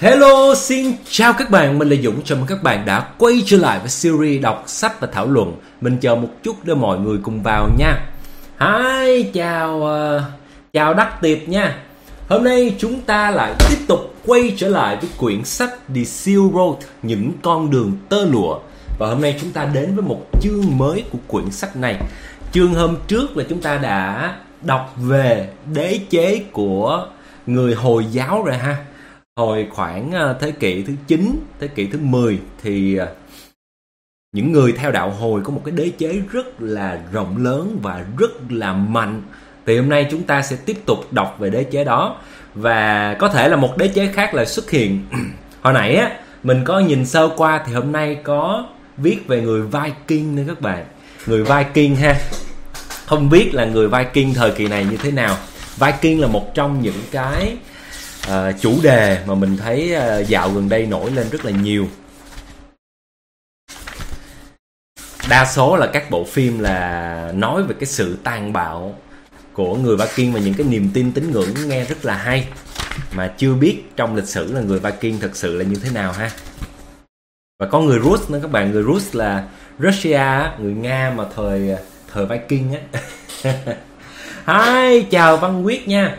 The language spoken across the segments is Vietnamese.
Hello, xin chào các bạn, mình là Dũng. Chào mừng các bạn đã quay trở lại với series đọc sách và thảo luận. Mình chờ một chút để mọi người cùng vào nha. Hi, chào Đắc Tiệp nha. Hôm nay chúng ta lại tiếp tục quay trở lại với quyển sách The Silk Road, những con đường tơ lụa. Và hôm nay chúng ta đến với một chương mới của quyển sách này. Chương hôm trước là chúng ta đã đọc về đế chế của người Hồi giáo rồi ha. Hồi khoảng thế kỷ thứ 9, thế kỷ thứ 10 thì những người theo đạo Hồi có một cái đế chế rất là rộng lớn và rất là mạnh. Thì hôm nay chúng ta sẽ tiếp tục đọc về đế chế đó. Và có thể là một đế chế khác lại xuất hiện. Hồi nãy á, mình có nhìn sơ qua thì hôm nay có viết về người Viking nữa các bạn. Người Viking ha. Không biết là người Viking thời kỳ này như thế nào. Viking là một trong những cái chủ đề mà mình thấy dạo gần đây nổi lên rất là nhiều. Đa số là các bộ phim là nói về cái sự tàn bạo của người Viking và những cái niềm tin tín ngưỡng nghe rất là hay, mà chưa biết trong lịch sử là người Viking thực sự là như thế nào ha. Và có người Rus nữa các bạn. Người Rus là Russia, người Nga mà thời Viking á. Hi, chào Văn Quyết nha.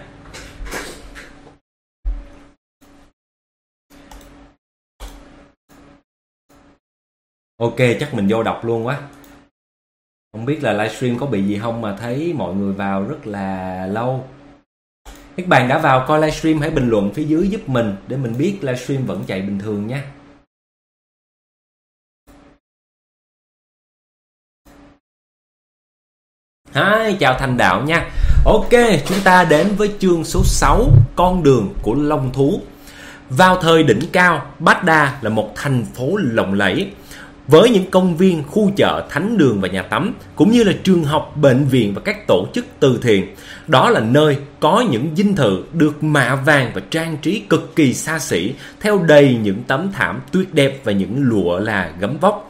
Ok, chắc mình vô đọc luôn quá. Không biết là livestream có bị gì không mà thấy mọi người vào rất là lâu. Các bạn đã vào coi livestream hãy bình luận phía dưới giúp mình để mình biết livestream vẫn chạy bình thường nha. Hi, chào Thành Đạo nha. Ok, chúng ta đến với chương số 6, con đường của Long Thú. Vào thời đỉnh cao, Baghdad là một thành phố lộng lẫy với những công viên, khu chợ, thánh đường và nhà tắm, cũng như là trường học, bệnh viện và các tổ chức từ thiện. Đó là nơi có những dinh thự được mạ vàng và trang trí cực kỳ xa xỉ, theo đầy những tấm thảm tuyệt đẹp và những lụa là gấm vóc.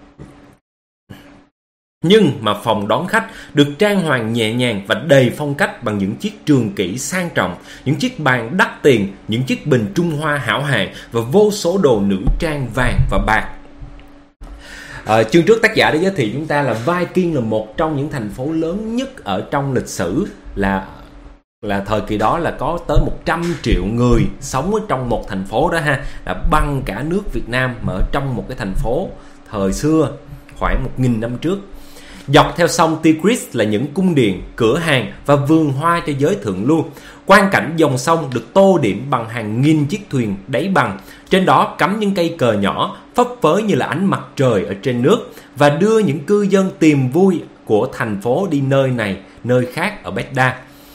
Nhưng mà phòng đón khách được trang hoàng nhẹ nhàng và đầy phong cách bằng những chiếc trường kỷ sang trọng, những chiếc bàn đắt tiền, những chiếc bình Trung Hoa hảo hạng và vô số đồ nữ trang vàng và bạc. Chương trước tác giả đã giới thiệu chúng ta là Viking là một trong những thành phố lớn nhất ở trong lịch sử, là thời kỳ đó là có tới 100 triệu người sống ở trong một thành phố đó ha, là bằng cả nước Việt Nam mà ở trong một cái thành phố thời xưa khoảng 1000 năm trước. Dọc theo sông Tigris là những cung điện, cửa hàng và vườn hoa cho giới thượng lưu. Quang cảnh dòng sông được tô điểm bằng hàng nghìn chiếc thuyền đáy bằng. Trên đó cắm những cây cờ nhỏ, phấp phới như là ánh mặt trời ở trên nước, và đưa những cư dân tìm vui của thành phố đi nơi này, nơi khác ở Baghdad.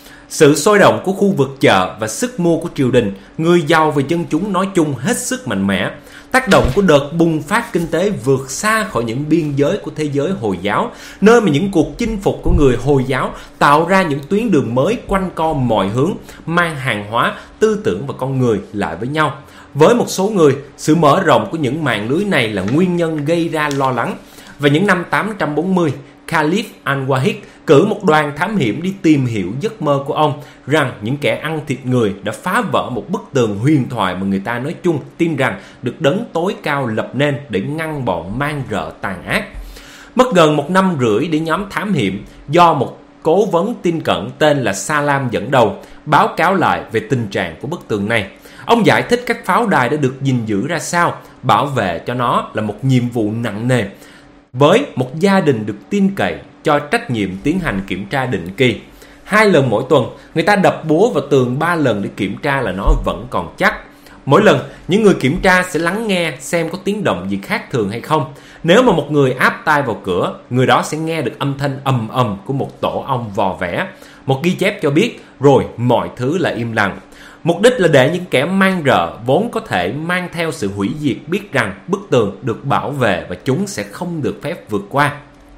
Sự sôi động của khu vực chợ và sức mua của triều đình, người giàu và dân chúng nói chung hết sức mạnh mẽ. Tác động của đợt bùng phát kinh tế vượt xa khỏi những biên giới của thế giới Hồi giáo, nơi mà những cuộc chinh phục của người Hồi giáo tạo ra những tuyến đường mới quanh co mọi hướng, mang hàng hóa, tư tưởng và con người lại với nhau. Với một số người, sự mở rộng của những mạng lưới này là nguyên nhân gây ra lo lắng. Vào những năm 840, Caliph Al-Wahid cử một đoàn thám hiểm đi tìm hiểu giấc mơ của ông rằng những kẻ ăn thịt người đã phá vỡ một bức tường huyền thoại mà người ta nói chung tin rằng được đấng tối cao lập nên để ngăn bọn man rợ tàn ác. Mất gần 1 năm rưỡi để nhóm thám hiểm do một cố vấn tin cẩn tên là Salam dẫn đầu báo cáo lại về tình trạng của bức tường này. Ông giải thích các pháo đài đã được gìn giữ ra sao, bảo vệ cho nó là một nhiệm vụ nặng nề, với một gia đình được tin cậy cho trách nhiệm tiến hành kiểm tra định kỳ. 2 lần mỗi tuần, người ta đập búa vào tường 3 lần để kiểm tra là nó vẫn còn chắc. Mỗi lần, những người kiểm tra sẽ lắng nghe xem có tiếng động gì khác thường hay không. Nếu mà một người áp tai vào cửa, người đó sẽ nghe được âm thanh ầm ầm của một tổ ong vò vẽ. Một ghi chép cho biết, rồi mọi thứ là im lặng. Mục đích là để những kẻ man rợ vốn có thể mang theo sự hủy diệt biết rằng bức tường được bảo vệ và chúng sẽ không được phép vượt qua.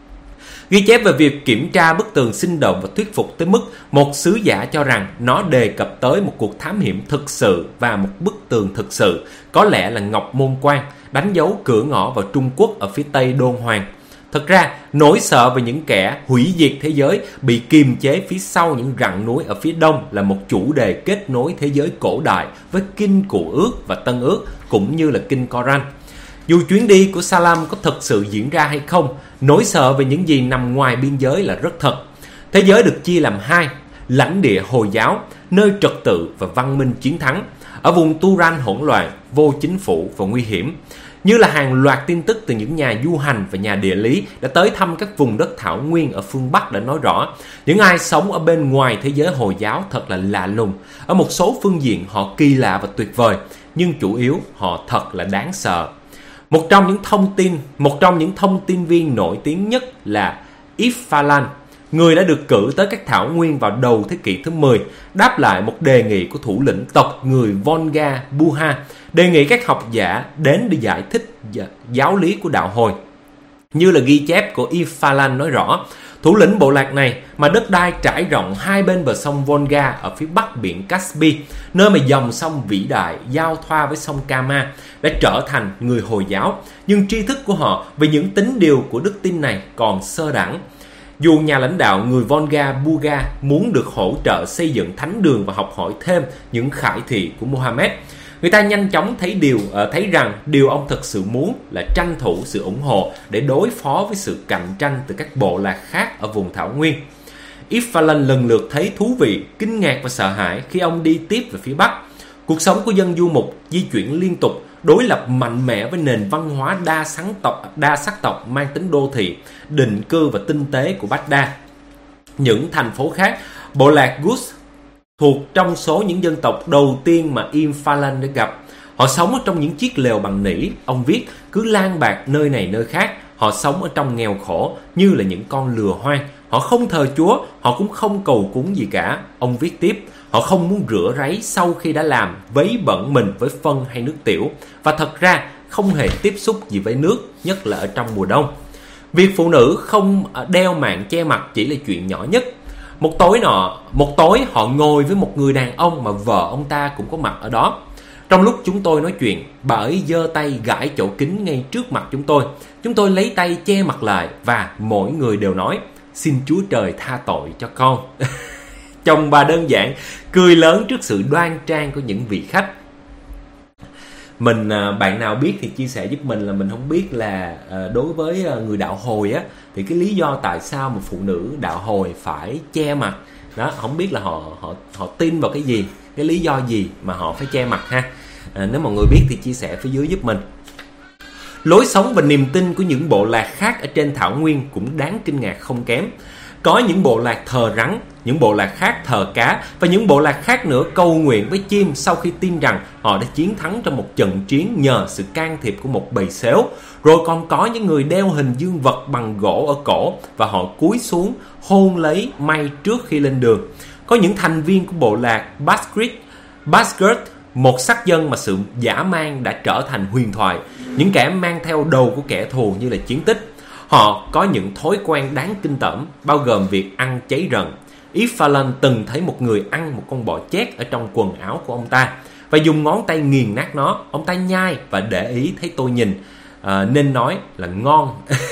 Ghi chép về việc kiểm tra bức tường sinh động và thuyết phục tới mức một sứ giả cho rằng nó đề cập tới một cuộc thám hiểm thực sự và một bức tường thực sự, có lẽ là Ngọc Môn Quan, đánh dấu cửa ngõ vào Trung Quốc ở phía tây Đôn Hoàng. Thật ra, nỗi sợ về những kẻ hủy diệt thế giới bị kiềm chế phía sau những rặng núi ở phía đông là một chủ đề kết nối thế giới cổ đại với Kinh Cựu Ước và Tân Ước, cũng như là Kinh Koran. Dù chuyến đi của Salam có thực sự diễn ra hay không, nỗi sợ về những gì nằm ngoài biên giới là rất thật. Thế giới được chia làm hai: lãnh địa Hồi giáo, nơi trật tự và văn minh chiến thắng, ở vùng Turan hỗn loạn, vô chính phủ và nguy hiểm. Như là hàng loạt tin tức từ những nhà du hành và nhà địa lý đã tới thăm các vùng đất thảo nguyên ở phương Bắc đã nói rõ, những ai sống ở bên ngoài thế giới Hồi giáo thật là lạ lùng. Ở một số phương diện họ kỳ lạ và tuyệt vời, nhưng chủ yếu họ thật là đáng sợ. Một trong những thông tin viên nổi tiếng nhất là Iffalan, người đã được cử tới các thảo nguyên vào đầu thế kỷ thứ 10, đáp lại một đề nghị của thủ lĩnh tộc người Volga Buha, đề nghị các học giả đến để giải thích giáo lý của đạo Hồi. Như là ghi chép của Iffalan nói rõ, thủ lĩnh bộ lạc này mà đất đai trải rộng hai bên bờ sông Volga ở phía bắc biển Caspi, nơi mà dòng sông vĩ đại giao thoa với sông Kama, đã trở thành người Hồi giáo, nhưng tri thức của họ về những tín điều của đức tin này còn sơ đẳng. Dù nhà lãnh đạo người Volga Buga muốn được hỗ trợ xây dựng thánh đường và học hỏi thêm những khải thị của Mohammed, người ta nhanh chóng thấy rằng điều ông thực sự muốn là tranh thủ sự ủng hộ để đối phó với sự cạnh tranh từ các bộ lạc khác ở vùng thảo nguyên. Iffalan lần lượt thấy thú vị, kinh ngạc và sợ hãi khi ông đi tiếp về phía Bắc. Cuộc sống của dân du mục di chuyển liên tục, đối lập mạnh mẽ với nền văn hóa đa sắc tộc mang tính đô thị, định cư và tinh tế của Baghdad. Những thành phố khác, bộ lạc Gus thuộc trong số những dân tộc đầu tiên mà Iffalan đã gặp. Họ sống ở trong những chiếc lều bằng nỉ, ông viết, cứ lang bạc nơi này nơi khác. Họ sống ở trong nghèo khổ như là những con lừa hoang. Họ không thờ Chúa, họ cũng không cầu cúng gì cả. Ông viết tiếp, họ không muốn rửa ráy sau khi đã làm vấy bẩn mình với phân hay nước tiểu, và thật ra không hề tiếp xúc gì với nước, nhất là ở trong mùa đông. Việc phụ nữ không đeo màn che mặt chỉ là chuyện nhỏ nhất. Một tối họ ngồi với một người đàn ông mà vợ ông ta cũng có mặt ở đó. Trong lúc chúng tôi nói chuyện, bà ấy giơ tay gãi chậu kính ngay trước mặt chúng tôi. Chúng tôi lấy tay che mặt lại và mỗi người đều nói, xin Chúa Trời tha tội cho con. Chồng bà đơn giản cười lớn trước sự đoan trang của những vị khách. Bạn nào biết thì chia sẻ giúp mình, là mình không biết là đối với người đạo Hồi á, thì cái lý do tại sao một phụ nữ đạo Hồi phải che mặt đó, không biết là họ tin vào cái gì, cái lý do gì mà họ phải che mặt ha. Nếu mọi người biết thì chia sẻ phía dưới giúp mình. Lối sống và niềm tin của những bộ lạc khác ở trên thảo nguyên cũng đáng kinh ngạc không kém. Có những bộ lạc thờ rắn, những bộ lạc khác thờ cá, và những bộ lạc khác nữa cầu nguyện với chim sau khi tin rằng họ đã chiến thắng trong một trận chiến nhờ sự can thiệp của một bầy sếu. Rồi còn có những người đeo hình dương vật bằng gỗ ở cổ và họ cúi xuống hôn lấy mây trước khi lên đường. Có những thành viên của bộ lạc Basgurt, một sắc dân mà sự dã man đã trở thành huyền thoại, những kẻ mang theo đầu của kẻ thù như là chiến tích. Họ có những thói quen đáng kinh tởm, bao gồm việc ăn cháy rần. Iffalan từng thấy một người ăn một con bò chét ở trong quần áo của ông ta và dùng ngón tay nghiền nát nó. Ông ta nhai và để ý thấy tôi nhìn, nên nói là ngon.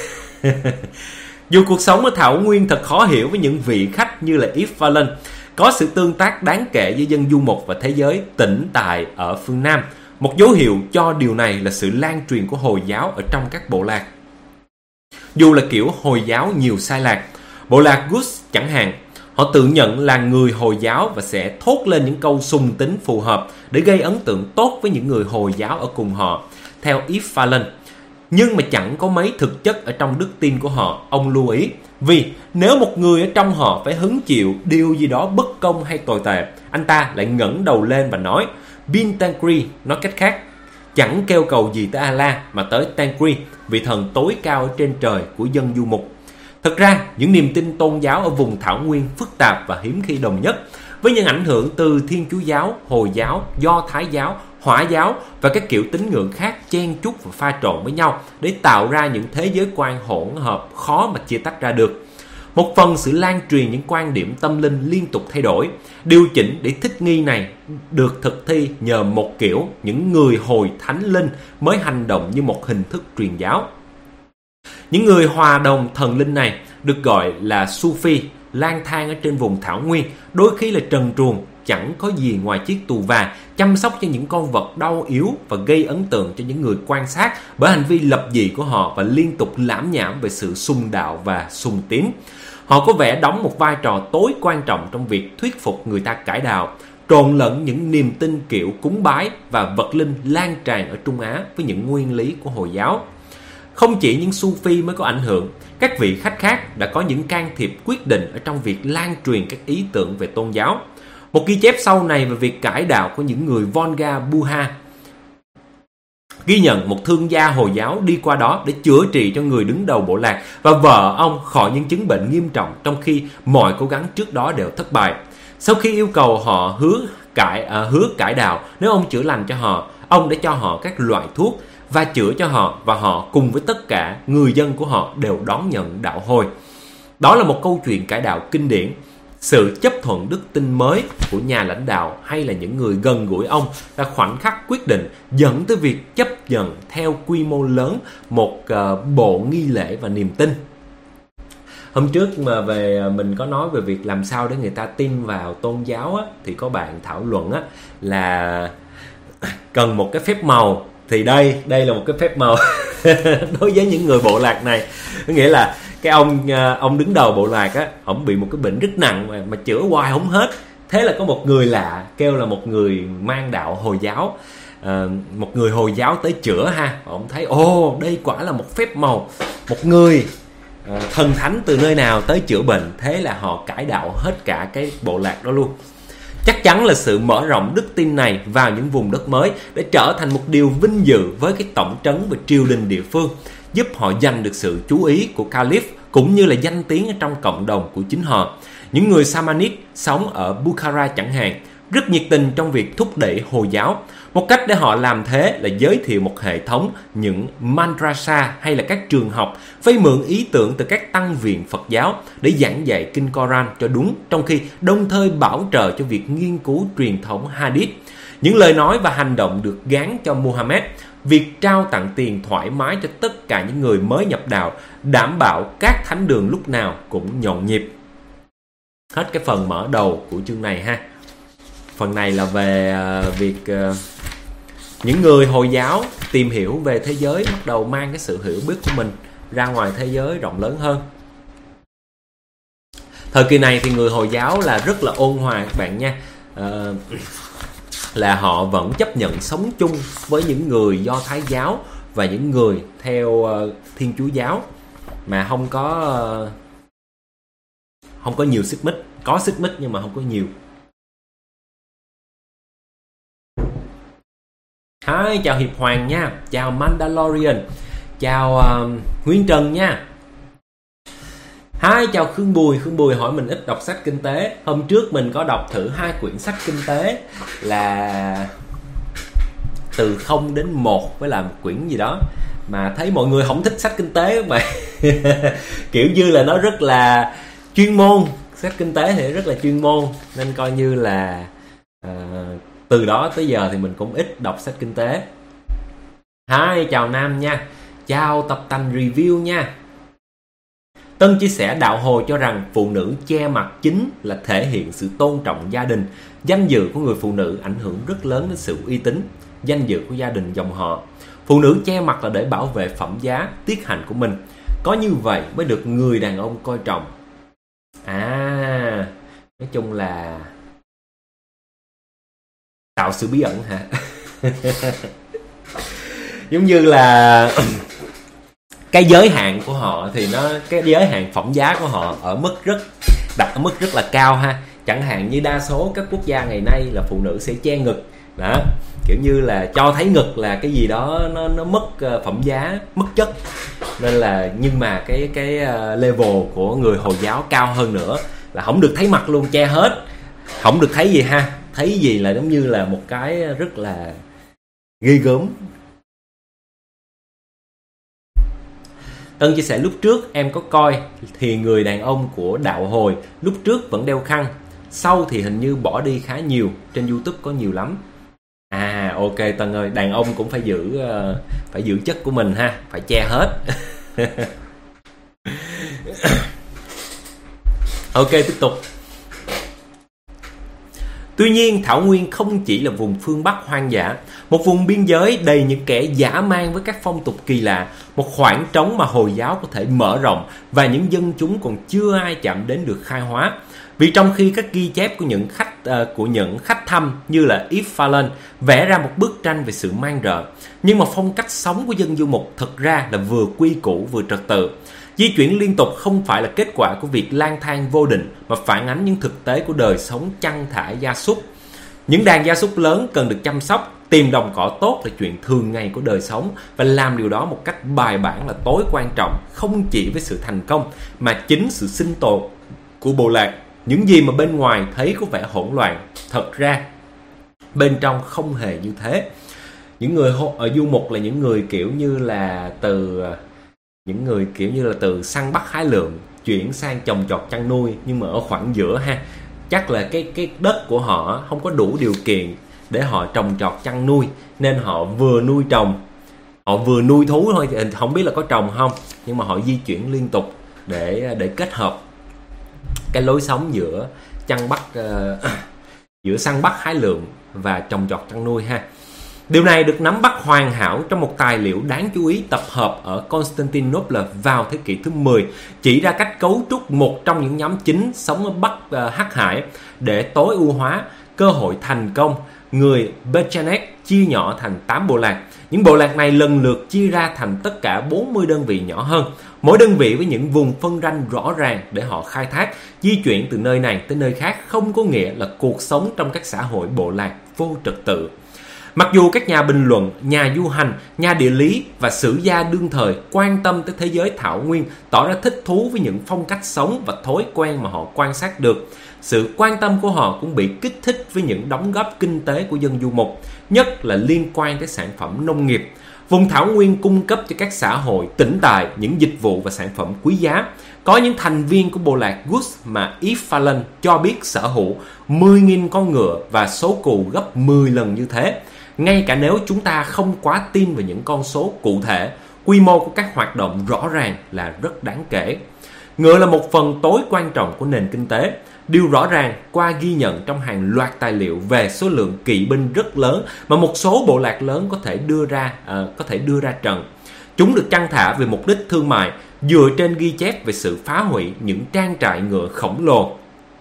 Dù cuộc sống ở thảo nguyên thật khó hiểu với những vị khách như là Iffalan, có sự tương tác đáng kể giữa dân du mục và thế giới tĩnh tại ở phương Nam. Một dấu hiệu cho điều này là sự lan truyền của Hồi giáo ở trong các bộ lạc. Dù là kiểu Hồi giáo nhiều sai lạc, bộ lạc Gus chẳng hạn, họ tự nhận là người Hồi giáo và sẽ thốt lên những câu sùng tính phù hợp để gây ấn tượng tốt với những người Hồi giáo ở cùng họ, theo Iffalan. Nhưng mà chẳng có mấy thực chất ở trong đức tin của họ, ông lưu ý. Vì nếu một người ở trong họ phải hứng chịu điều gì đó bất công hay tồi tệ, anh ta lại ngẩng đầu lên và nói Bin Tankri, nói cách khác, chẳng kêu cầu gì tới Allah mà tới Tankri, vị thần tối cao ở trên trời của dân du mục. Thực ra, những niềm tin tôn giáo ở vùng thảo nguyên phức tạp và hiếm khi đồng nhất, với những ảnh hưởng từ Thiên Chúa giáo, Hồi giáo, Do Thái giáo, Hỏa giáo và các kiểu tín ngưỡng khác chen chúc và pha trộn với nhau để tạo ra những thế giới quan hỗn hợp khó mà chia tách ra được. Một phần sự lan truyền những quan điểm tâm linh liên tục thay đổi, điều chỉnh để thích nghi này được thực thi nhờ một kiểu những người Hồi thánh linh mới hành động như một hình thức truyền giáo. Những người hòa đồng thần linh này được gọi là Sufi, lang thang ở trên vùng thảo nguyên, đôi khi là trần truồng, chẳng có gì ngoài chiếc tù và, chăm sóc cho những con vật đau yếu và gây ấn tượng cho những người quan sát bởi hành vi lập dị của họ và liên tục lảm nhảm về sự sùng đạo và sùng tín. Họ có vẻ đóng một vai trò tối quan trọng trong việc thuyết phục người ta cải đạo, trộn lẫn những niềm tin kiểu cúng bái và vật linh lan tràn ở Trung Á với những nguyên lý của Hồi giáo. Không chỉ những Sufi mới có ảnh hưởng, các vị khách khác đã có những can thiệp quyết định ở trong việc lan truyền các ý tưởng về tôn giáo. Một ghi chép sau này về việc cải đạo của những người Volga Buha ghi nhận một thương gia Hồi giáo đi qua đó để chữa trị cho người đứng đầu bộ lạc và vợ ông khỏi những chứng bệnh nghiêm trọng, trong khi mọi cố gắng trước đó đều thất bại. Sau khi yêu cầu họ hứa cải đạo nếu ông chữa lành cho họ, ông đã cho họ các loại thuốc và chữa cho họ, và họ cùng với tất cả người dân của họ đều đón nhận đạo Hồi. Đó là một câu chuyện cải đạo kinh điển. Sự chấp thuận đức tin mới của nhà lãnh đạo hay là những người gần gũi ông đã khoảnh khắc quyết định dẫn tới việc chấp nhận theo quy mô lớn một bộ nghi lễ và niềm tin. Hôm trước mà mình có nói về việc làm sao để người ta tin vào tôn giáo á, thì có bạn thảo luận á, là cần một cái phép màu. Thì đây là một cái phép màu đối với những người bộ lạc này. Có nghĩa là cái ông đứng đầu bộ lạc á, ông bị một cái bệnh rất nặng mà chữa hoài không hết. Thế là có một người lạ kêu là một người mang đạo Hồi giáo, một người Hồi giáo tới chữa ha. Ông thấy đây quả là một phép màu, một người thần thánh từ nơi nào tới chữa bệnh. Thế là họ cải đạo hết cả cái bộ lạc đó luôn. Chắc chắn là sự mở rộng đức tin này vào những vùng đất mới để trở thành một điều vinh dự với cái tổng trấn và triều đình địa phương, giúp họ giành được sự chú ý của Caliph cũng như là danh tiếng ở trong cộng đồng của chính họ. Những người Samanid sống ở Bukhara chẳng hạn rất nhiệt tình trong việc thúc đẩy Hồi giáo. Một cách để họ làm thế là giới thiệu một hệ thống những madrasa hay là các trường học vay mượn ý tưởng từ các tăng viện Phật giáo để giảng dạy kinh Koran cho đúng, trong khi đồng thời bảo trợ cho việc nghiên cứu truyền thống Hadith. Những lời nói và hành động được gán cho Muhammad, việc trao tặng tiền thoải mái cho tất cả những người mới nhập đạo, đảm bảo các thánh đường lúc nào cũng nhộn nhịp. Hết cái phần mở đầu của chương này ha. Phần này là về việc những người Hồi giáo tìm hiểu về thế giới, bắt đầu mang cái sự hiểu biết của mình ra ngoài thế giới rộng lớn hơn. Thời kỳ này thì người Hồi giáo là rất là ôn hòa các bạn nha. Là họ vẫn chấp nhận sống chung với những người Do Thái giáo và những người theo Thiên Chúa giáo, mà không có nhiều xích mích. Có xích mích nhưng mà không có nhiều. Hi, chào Hiệp Hoàng nha, chào Mandalorian, chào Nguyên Trần nha. Hi, chào Khương Bùi hỏi mình ít đọc sách kinh tế. Hôm trước mình có đọc thử 2 quyển sách kinh tế là từ 0 đến 1 với là một quyển gì đó, mà thấy mọi người không thích sách kinh tế các bạn. Kiểu như là nó rất là chuyên môn, sách kinh tế thì rất là chuyên môn, nên coi như là từ đó tới giờ thì mình cũng ít đọc sách kinh tế. Hi, chào Nam nha, chào Tập Tành Review nha. Tân chia sẻ đạo Hồi cho rằng phụ nữ che mặt chính là thể hiện sự tôn trọng gia đình. Danh dự của người phụ nữ ảnh hưởng rất lớn đến sự uy tín, danh dự của gia đình dòng họ. Phụ nữ che mặt là để bảo vệ phẩm giá, tiết hạnh của mình. Có như vậy mới được người đàn ông coi trọng. Nói chung là tạo sự bí ẩn hả? Giống như là cái giới hạn của họ thì cái giới hạn phẩm giá của họ đặt ở mức rất là cao ha. Chẳng hạn như đa số các quốc gia ngày nay là phụ nữ sẽ che ngực đó, kiểu như là cho thấy ngực là cái gì đó nó mất phẩm giá, mất chất. Nên là nhưng mà cái level của người Hồi giáo cao hơn nữa, là không được thấy mặt luôn, che hết, không được thấy gì ha. Thấy gì là giống như là một cái rất là ghê gớm. Tân chia sẻ lúc trước em có coi thì người đàn ông của đạo Hồi lúc trước vẫn đeo khăn, sau thì hình như bỏ đi khá nhiều, trên YouTube có nhiều lắm. Ok Tân ơi, đàn ông cũng phải giữ chất của mình ha, phải che hết. Ok, tiếp tục. Tuy nhiên, Thảo Nguyên không chỉ là vùng phương Bắc hoang dã, một vùng biên giới đầy những kẻ dã man với các phong tục kỳ lạ, một khoảng trống mà Hồi giáo có thể mở rộng và những dân chúng còn chưa ai chạm đến được khai hóa. Vì trong khi các ghi chép của những khách thăm như là Ibn Falen vẽ ra một bức tranh về sự man rợ, nhưng mà phong cách sống của dân du mục thực ra là vừa quy củ vừa trật tự. Di chuyển liên tục không phải là kết quả của việc lang thang vô định, mà phản ánh những thực tế của đời sống chăn thả gia súc. Những đàn gia súc lớn cần được chăm sóc, tìm đồng cỏ tốt là chuyện thường ngày của đời sống, và làm điều đó một cách bài bản là tối quan trọng, không chỉ với sự thành công mà chính sự sinh tồn của bộ lạc. Những gì mà bên ngoài thấy có vẻ hỗn loạn, thật ra bên trong không hề như thế. Những người ở du mục là những người kiểu như là từ săn bắt hái lượm chuyển sang trồng trọt chăn nuôi, nhưng mà ở khoảng giữa ha, chắc là cái đất của họ không có đủ điều kiện để họ trồng trọt chăn nuôi, nên họ vừa nuôi trồng, họ vừa nuôi thú thôi, không biết là có trồng không, nhưng mà họ di chuyển liên tục để kết hợp cái lối sống giữa giữa săn bắt hái lượm và trồng trọt chăn nuôi ha. Điều này được nắm bắt hoàn hảo trong một tài liệu đáng chú ý tập hợp ở Constantinople vào thế kỷ thứ 10, chỉ ra cách cấu trúc một trong những nhóm chính sống ở Bắc Hắc Hải để tối ưu hóa cơ hội thành công. Người Pechenegs chia nhỏ thành 8 bộ lạc. Những bộ lạc này lần lượt chia ra thành tất cả 40 đơn vị nhỏ hơn, mỗi đơn vị với những vùng phân ranh rõ ràng để họ khai thác. Di chuyển từ nơi này tới nơi khác không có nghĩa là cuộc sống trong các xã hội bộ lạc vô trật tự. Mặc dù các nhà bình luận, nhà du hành, nhà địa lý và sử gia đương thời quan tâm tới thế giới Thảo Nguyên, tỏ ra thích thú với những phong cách sống và thói quen mà họ quan sát được, sự quan tâm của họ cũng bị kích thích với những đóng góp kinh tế của dân du mục, nhất là liên quan tới sản phẩm nông nghiệp. Vùng Thảo Nguyên cung cấp cho các xã hội tĩnh tại những dịch vụ và sản phẩm quý giá. Có những thành viên của bộ lạc Gus mà Ibn Falen cho biết sở hữu 10.000 con ngựa và số cừu gấp 10 lần như thế. Ngay cả nếu chúng ta không quá tin vào những con số cụ thể, quy mô của các hoạt động rõ ràng là rất đáng kể. Ngựa là một phần tối quan trọng của nền kinh tế. Điều rõ ràng qua ghi nhận trong hàng loạt tài liệu về số lượng kỵ binh rất lớn mà một số bộ lạc lớn có thể đưa ra trận. Chúng được chăn thả vì mục đích thương mại, dựa trên ghi chép về sự phá hủy những trang trại ngựa khổng lồ.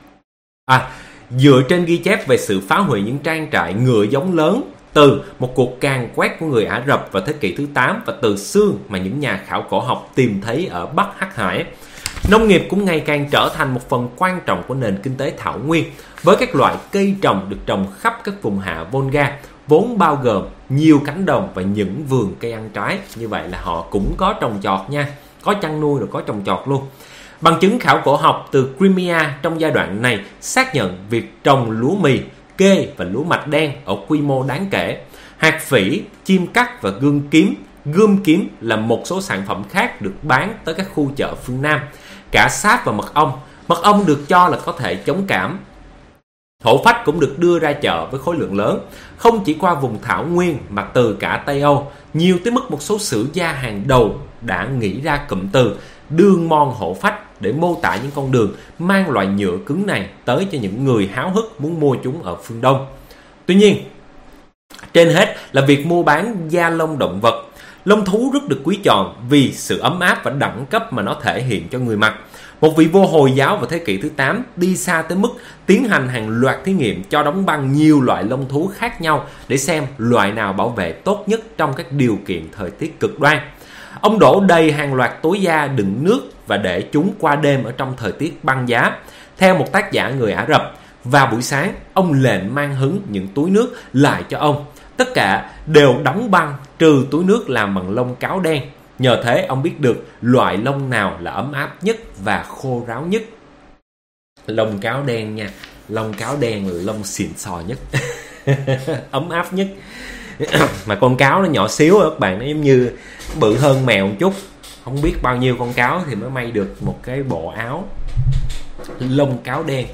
Dựa trên ghi chép về sự phá hủy những trang trại ngựa giống lớn từ một cuộc càn quét của người Ả Rập vào thế kỷ thứ 8 và từ xương mà những nhà khảo cổ học tìm thấy ở Bắc Hắc Hải. Nông nghiệp cũng ngày càng trở thành một phần quan trọng của nền kinh tế Thảo Nguyên, với các loại cây trồng được trồng khắp các vùng hạ Volga, vốn bao gồm nhiều cánh đồng và những vườn cây ăn trái. Như vậy là họ cũng có trồng trọt nha, có chăn nuôi rồi có trồng trọt luôn. Bằng chứng khảo cổ học từ Crimea trong giai đoạn này xác nhận việc trồng lúa mì, kê và lúa mạch đen ở quy mô đáng kể. Hạt phỉ, chim cắt và gươm kiếm là một số sản phẩm khác được bán tới các khu chợ phương Nam. Cả sáp và mật ong. Mật ong được cho là có thể chống cảm. Hổ phách cũng được đưa ra chợ với khối lượng lớn, không chỉ qua vùng Thảo Nguyên mà từ cả Tây Âu, nhiều tới mức một số sử gia hàng đầu đã nghĩ ra cụm từ đường mòn hổ phách để mô tả những con đường mang loại nhựa cứng này tới cho những người háo hức muốn mua chúng ở phương Đông. Tuy nhiên, trên hết là việc mua bán da lông động vật. Lông thú rất được quý chọn vì sự ấm áp và đẳng cấp mà nó thể hiện cho người mặc. Một vị vua Hồi giáo vào thế kỷ thứ 8 đi xa tới mức tiến hành hàng loạt thí nghiệm cho đóng băng nhiều loại lông thú khác nhau để xem loại nào bảo vệ tốt nhất trong các điều kiện thời tiết cực đoan. Ông đổ đầy hàng loạt túi da đựng nước và để chúng qua đêm ở trong thời tiết băng giá. Theo một tác giả người Ả Rập, vào buổi sáng, ông lệnh mang hứng những túi nước lại cho ông. Tất cả đều đóng băng trừ túi nước làm bằng lông cáo đen. Nhờ thế ông biết được loại lông nào là ấm áp nhất và khô ráo nhất. Lông cáo đen nha. Lông cáo đen là lông xịn sò nhất. Ấm áp nhất. Mà con cáo nó nhỏ xíu các bạn, nó giống như bự hơn mèo một chút. Không biết bao nhiêu con cáo thì mới may được một cái bộ áo lông cáo đen.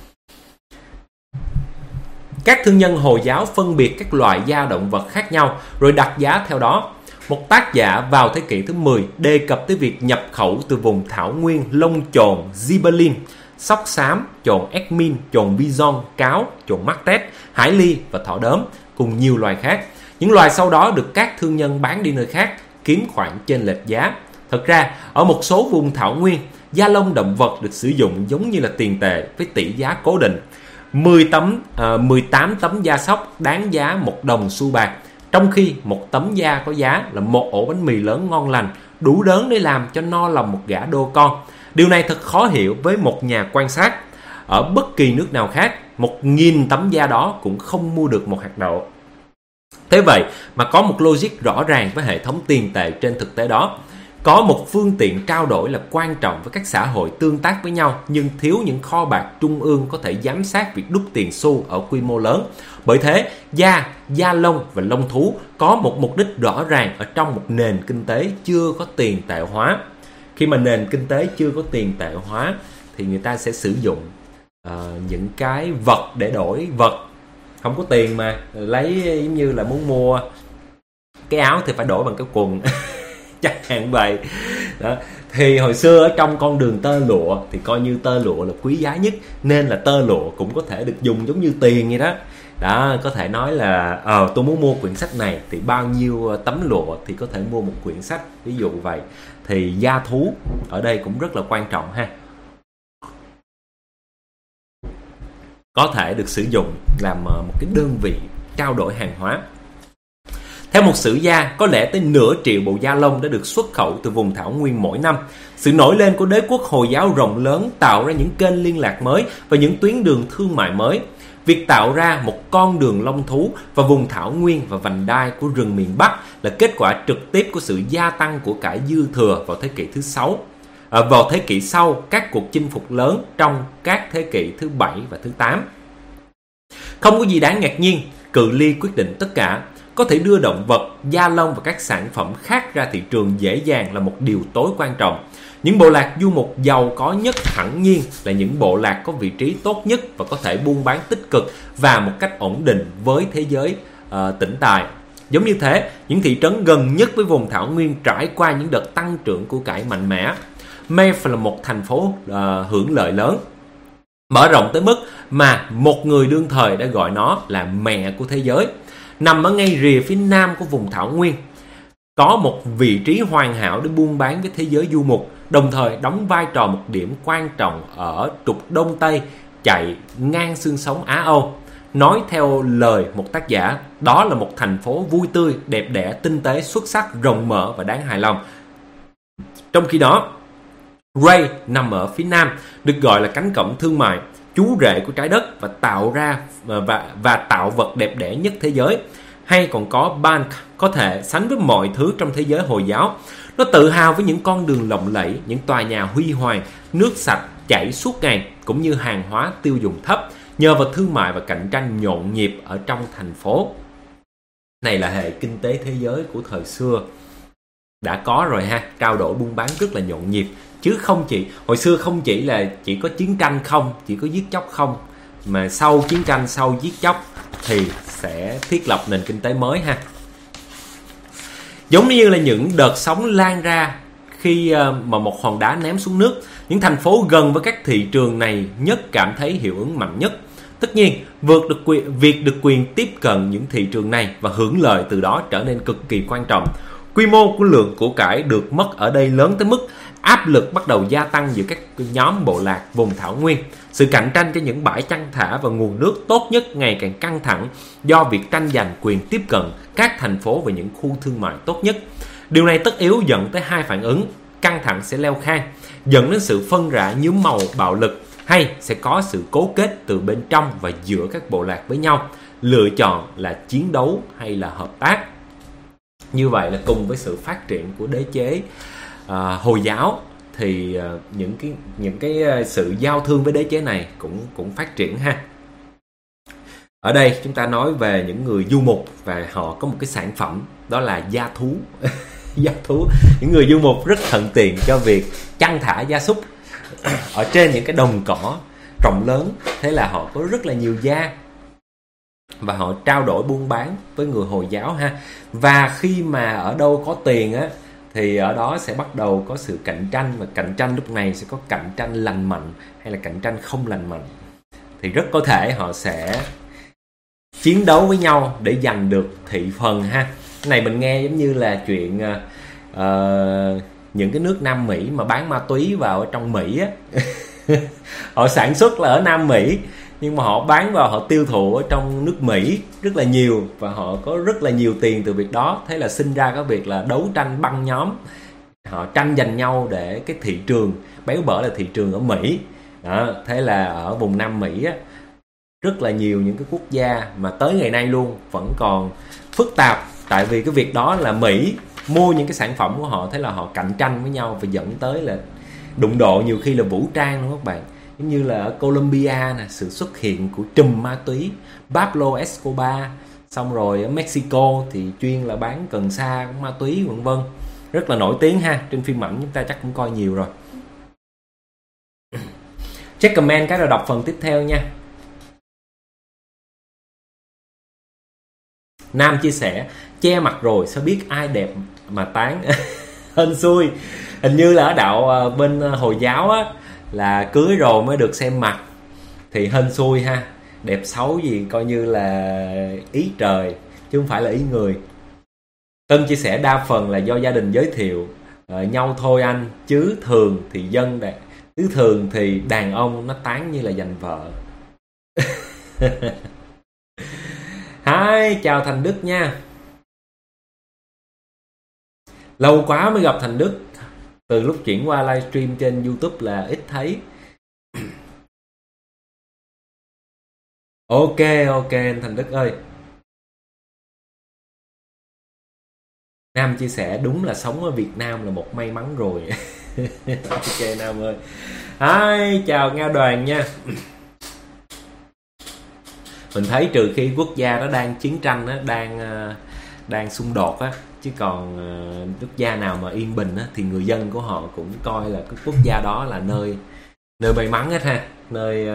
Các thương nhân Hồi giáo phân biệt các loại da động vật khác nhau rồi đặt giá theo đó. Một tác giả vào thế kỷ thứ 10 đề cập tới việc nhập khẩu từ vùng Thảo Nguyên lông chồn Gibelin sóc xám, chồn Ekmin, chồn Bison, cáo, chồn Martet, hải ly và thỏ đốm cùng nhiều loài khác. Những loài sau đó được các thương nhân bán đi nơi khác, kiếm khoản chênh lệch giá. Thật ra, ở một số vùng thảo nguyên, da lông động vật được sử dụng giống như là tiền tệ với tỷ giá cố định. 18 tấm da sóc đáng giá 1 đồng xu bạc, trong khi một tấm da có giá là một ổ bánh mì lớn ngon lành, đủ đớn để làm cho no lòng một gã đô con. Điều này thật khó hiểu với một nhà quan sát. Ở bất kỳ nước nào khác, 1.000 tấm da đó cũng không mua được một hạt đậu. Thế vậy mà có một logic rõ ràng với hệ thống tiền tệ trên thực tế đó. Có một phương tiện trao đổi là quan trọng với các xã hội tương tác với nhau, nhưng thiếu những kho bạc trung ương có thể giám sát việc đúc tiền xu ở quy mô lớn. Bởi thế, da lông và lông thú có một mục đích rõ ràng ở trong một nền kinh tế chưa có tiền tệ hóa. Khi mà nền kinh tế chưa có tiền tệ hóa thì người ta sẽ sử dụng những cái vật để đổi vật. Không có tiền mà lấy, giống như là muốn mua cái áo thì phải đổi bằng cái quần chắc hạn vậy đó. Thì hồi xưa ở trong con đường tơ lụa thì coi như tơ lụa là quý giá nhất, nên là tơ lụa cũng có thể được dùng giống như tiền vậy đó. Đó, có thể nói là tôi muốn mua quyển sách này thì bao nhiêu tấm lụa thì có thể mua một quyển sách, ví dụ vậy. Thì da thú ở đây cũng rất là quan trọng ha, có thể được sử dụng làm một cái đơn vị trao đổi hàng hóa. Theo một sử gia, có lẽ tới nửa triệu bộ da lông đã được xuất khẩu từ vùng thảo nguyên mỗi năm. Sự nổi lên của đế quốc Hồi giáo rộng lớn tạo ra những kênh liên lạc mới và những tuyến đường thương mại mới. Việc tạo ra một con đường lông thú và vùng thảo nguyên và vành đai của rừng miền Bắc là kết quả trực tiếp của sự gia tăng của cải dư thừa vào thế kỷ thứ 6. Vào thế kỷ sau, các cuộc chinh phục lớn trong các thế kỷ thứ 7 và thứ 8. Không có gì đáng ngạc nhiên, cự ly quyết định tất cả. Có thể đưa động vật, da lông và các sản phẩm khác ra thị trường dễ dàng là một điều tối quan trọng. Những bộ lạc du mục giàu có nhất hẳn nhiên là những bộ lạc có vị trí tốt nhất và có thể buôn bán tích cực và một cách ổn định với thế giới tĩnh tại. Giống như thế, những thị trấn gần nhất với vùng thảo nguyên trải qua những đợt tăng trưởng của cải mạnh mẽ. Maeve là một thành phố hưởng lợi lớn, mở rộng tới mức mà một người đương thời đã gọi nó là mẹ của thế giới. Nằm ở ngay rìa phía nam của vùng thảo nguyên, có một vị trí hoàn hảo để buôn bán với thế giới du mục, đồng thời đóng vai trò một điểm quan trọng ở trục Đông Tây chạy ngang xương sống Á Âu. Nói theo lời một tác giả, đó là một thành phố vui tươi, đẹp đẽ, tinh tế, xuất sắc, rộng mở và đáng hài lòng. Trong khi đó, Ray nằm ở phía nam, được gọi là cánh cổng thương mại, chú rể của trái đất và tạo vật đẹp đẽ nhất thế giới. Hay còn có Bank, có thể sánh với mọi thứ trong thế giới Hồi giáo. Nó tự hào với những con đường lộng lẫy, những tòa nhà huy hoàng, nước sạch chảy suốt ngày, cũng như hàng hóa tiêu dùng thấp, nhờ vào thương mại và cạnh tranh nhộn nhịp ở trong thành phố. Này là hệ kinh tế thế giới của thời xưa đã có rồi ha, trao đổi buôn bán rất là nhộn nhịp, chứ không chỉ hồi xưa không chỉ là chỉ có chiến tranh không, chỉ có giết chóc không, mà sau chiến tranh, sau giết chóc thì sẽ thiết lập nền kinh tế mới ha. Giống như là những đợt sóng lan ra khi mà một hòn đá ném xuống nước, những thành phố gần với các thị trường này nhất cảm thấy hiệu ứng mạnh nhất. Tất nhiên, việc được quyền tiếp cận những thị trường này và hưởng lợi từ đó trở nên cực kỳ quan trọng. Quy mô của lượng của cải được mất ở đây lớn tới mức áp lực bắt đầu gia tăng giữa các nhóm bộ lạc vùng thảo nguyên. Sự cạnh tranh cho những bãi chăn thả và nguồn nước tốt nhất ngày càng căng thẳng do việc tranh giành quyền tiếp cận các thành phố và những khu thương mại tốt nhất. Điều này tất yếu dẫn tới hai phản ứng: căng thẳng sẽ leo thang, dẫn đến sự phân rã nhuốm màu bạo lực, hay sẽ có sự cố kết từ bên trong và giữa các bộ lạc với nhau. Lựa chọn là chiến đấu hay là hợp tác. Như vậy là cùng với sự phát triển của đế chế Hồi giáo thì những cái sự giao thương với đế chế này cũng phát triển ha. Ở đây chúng ta nói về những người du mục và họ có một cái sản phẩm, đó là gia thú. Gia thú, những người du mục rất thuận tiện cho việc chăn thả gia súc ở trên những cái đồng cỏ rộng lớn, thế là họ có rất là nhiều da và họ trao đổi buôn bán với người Hồi giáo ha. Và khi mà ở đâu có tiền á thì ở đó sẽ bắt đầu có sự cạnh tranh, và cạnh tranh lúc này sẽ có cạnh tranh lành mạnh hay là cạnh tranh không lành mạnh. Thì rất có thể họ sẽ chiến đấu với nhau để giành được thị phần ha. Cái này mình nghe giống như là chuyện những cái nước Nam Mỹ mà bán ma túy vào ở trong Mỹ á. Họ sản xuất là ở Nam Mỹ, nhưng mà họ bán vào, họ tiêu thụ ở trong nước Mỹ rất là nhiều, và họ có rất là nhiều tiền từ việc đó. Thế là sinh ra cái việc là đấu tranh băng nhóm, họ tranh giành nhau để cái thị trường béo bở là thị trường ở Mỹ đó. Thế là ở vùng Nam Mỹ á, rất là nhiều những cái quốc gia mà tới ngày nay luôn vẫn còn phức tạp, tại vì cái việc đó là Mỹ mua những cái sản phẩm của họ, thế là họ cạnh tranh với nhau và dẫn tới là đụng độ, nhiều khi là vũ trang luôn các bạn. Giống như là ở Colombia nè, sự xuất hiện của trùm ma túy Pablo Escobar, xong rồi ở Mexico thì chuyên là bán cần sa, ma túy vân vân, rất là nổi tiếng ha. Trên phim ảnh chúng ta chắc cũng coi nhiều rồi. Check comment cái rồi đọc phần tiếp theo nha. Nam chia sẻ: che mặt rồi sao biết ai đẹp mà tán. Hên xui. Hình như là ở đạo bên Hồi giáo á, là cưới rồi mới được xem mặt, thì hên xui ha. Đẹp xấu gì coi như là ý trời chứ không phải là ý người. Tân chia sẻ: đa phần là do gia đình giới thiệu nhau thôi anh, chứ thường thì đàn ông nó tán như là giành vợ. Hi, chào Thành Đức nha. Lâu quá mới gặp Thành Đức, từ lúc chuyển qua livestream trên YouTube là ít thấy. Ok anh Thành Đức ơi. Nam chia sẻ: đúng là sống ở Việt Nam là một may mắn rồi. Ok Nam ơi. Hi, chào Nga Đoàn nha. Mình thấy trừ khi quốc gia đó đang chiến tranh á, đang xung đột á, chứ còn quốc gia nào mà yên bình á, thì người dân của họ cũng coi là cái quốc gia đó là nơi may mắn hết ha, nơi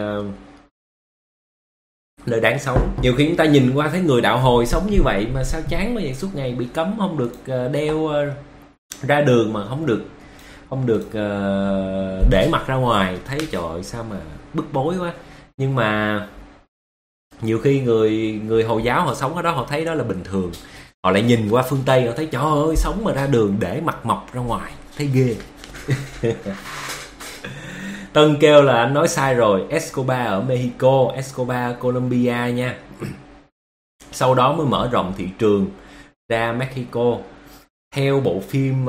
đáng sống. Nhiều khi chúng ta nhìn qua thấy người đạo hồi sống như vậy mà sao chán quá vậy, suốt ngày bị cấm không được đeo ra đường, mà không được để mặt ra ngoài, thấy trời ơi, sao mà bức bối quá. Nhưng mà nhiều khi người Hồi giáo họ sống ở đó, họ thấy đó là bình thường. Họ lại nhìn qua phương Tây, họ thấy trời ơi, sống mà ra đường để mặt mọc ra ngoài, thấy ghê. Tân kêu là anh nói sai rồi, Escobar ở Mexico, Escobar Colombia nha. Sau đó mới mở rộng thị trường ra Mexico. Theo bộ phim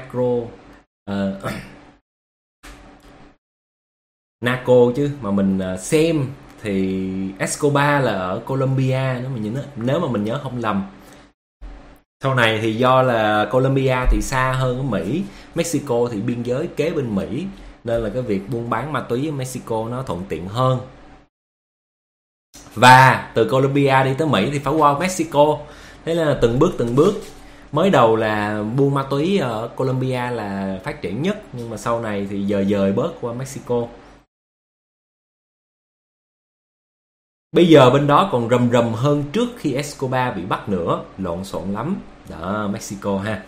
Narco chứ mà mình xem thì Escobar là ở Colombia, nếu mà mình nhớ không lầm. Sau này thì do là Colombia thì xa hơn ở Mỹ, Mexico thì biên giới kế bên Mỹ, nên là cái việc buôn bán ma túy ở Mexico nó thuận tiện hơn. Và từ Colombia đi tới Mỹ thì phải qua Mexico. Thế là từng bước. Mới đầu là buôn ma túy ở Colombia là phát triển nhất, nhưng mà sau này thì dời bớt qua Mexico. Bây giờ bên đó còn rầm hơn trước khi Escobar bị bắt nữa, lộn xộn lắm. Đó, Mexico ha.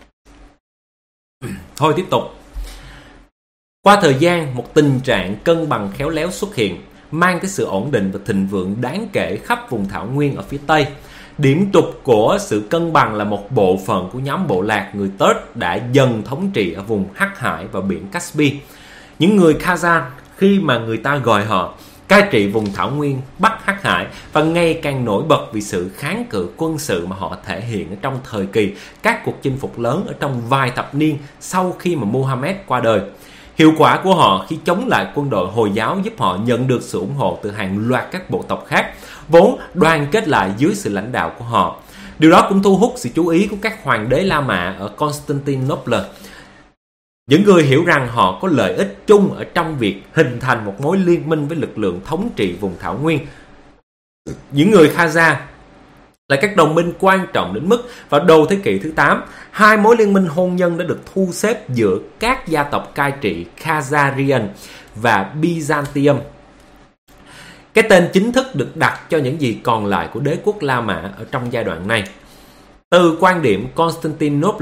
Thôi tiếp tục. Qua thời gian, một tình trạng cân bằng khéo léo xuất hiện, mang tới sự ổn định và thịnh vượng đáng kể khắp vùng thảo nguyên ở phía Tây. Điểm trục của sự cân bằng là một bộ phận của nhóm bộ lạc người Tớt đã dần thống trị ở vùng Hắc Hải và biển Caspi. Những người Khazar, khi mà người ta gọi họ, cai trị vùng thảo nguyên Bắc Hắc Hải và ngày càng nổi bật vì sự kháng cự quân sự mà họ thể hiện ở trong thời kỳ các cuộc chinh phục lớn ở trong vài thập niên sau khi mà Muhammad qua đời. Hiệu quả của họ khi chống lại quân đội Hồi giáo giúp họ nhận được sự ủng hộ từ hàng loạt các bộ tộc khác, vốn đoàn kết lại dưới sự lãnh đạo của họ. Điều đó cũng thu hút sự chú ý của các hoàng đế La Mã ở Constantinople. Những người hiểu rằng họ có lợi ích chung ở trong việc hình thành một mối liên minh với lực lượng thống trị vùng thảo nguyên. Những người Khazar là các đồng minh quan trọng đến mức vào đầu thế kỷ thứ 8, hai mối liên minh hôn nhân đã được thu xếp giữa các gia tộc cai trị Khazarian và Byzantium. Cái tên chính thức được đặt cho những gì còn lại của đế quốc La Mã ở trong giai đoạn này. Từ quan điểm Constantinople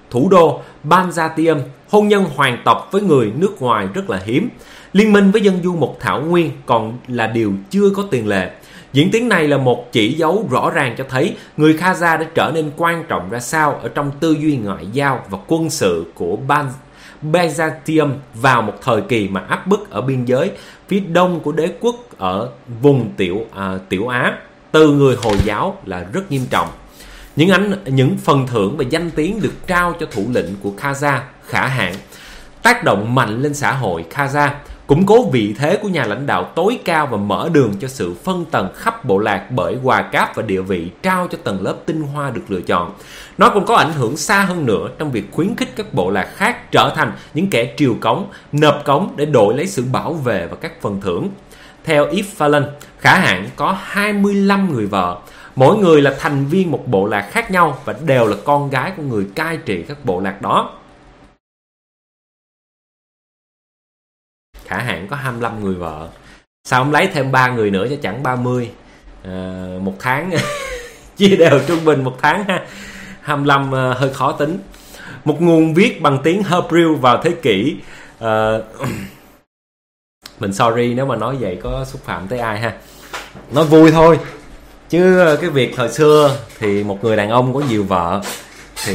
thủ đô Byzantium, hôn nhân hoàng tộc với người nước ngoài rất là hiếm. Liên minh với dân du mục Thảo Nguyên còn là điều chưa có tiền lệ. Diễn tiến này là một chỉ dấu rõ ràng cho thấy người Khaza đã trở nên quan trọng ra sao ở trong tư duy ngoại giao và quân sự của Byzantium vào một thời kỳ mà áp bức ở biên giới phía đông của đế quốc ở vùng Tiểu Á từ người Hồi giáo là rất nghiêm trọng. Những phần thưởng và danh tiếng được trao cho thủ lĩnh của Khaza Khả Hãn tác động mạnh lên xã hội Khaza, củng cố vị thế của nhà lãnh đạo tối cao và mở đường cho sự phân tầng khắp bộ lạc bởi quà cáp và địa vị trao cho tầng lớp tinh hoa được lựa chọn. Nó còn có ảnh hưởng xa hơn nữa trong việc khuyến khích các bộ lạc khác trở thành những kẻ triều cống, nộp cống để đổi lấy sự bảo vệ và các phần thưởng. Theo Yves Fallon, Khả Hãn có 25 người vợ, mỗi người là thành viên một bộ lạc khác nhau và đều là con gái của người cai trị các bộ lạc đó. Khả Hãn có 25 người vợ. Sao không lấy thêm 3 người nữa cho chẳng 30? Một tháng chia đều trung bình một tháng ha. 25 hơi khó tính. Một nguồn viết bằng tiếng Hebrew vào thế kỷ mình sorry nếu mà nói vậy có xúc phạm tới ai ha. Nói vui thôi. Chứ cái việc thời xưa thì một người đàn ông có nhiều vợ thì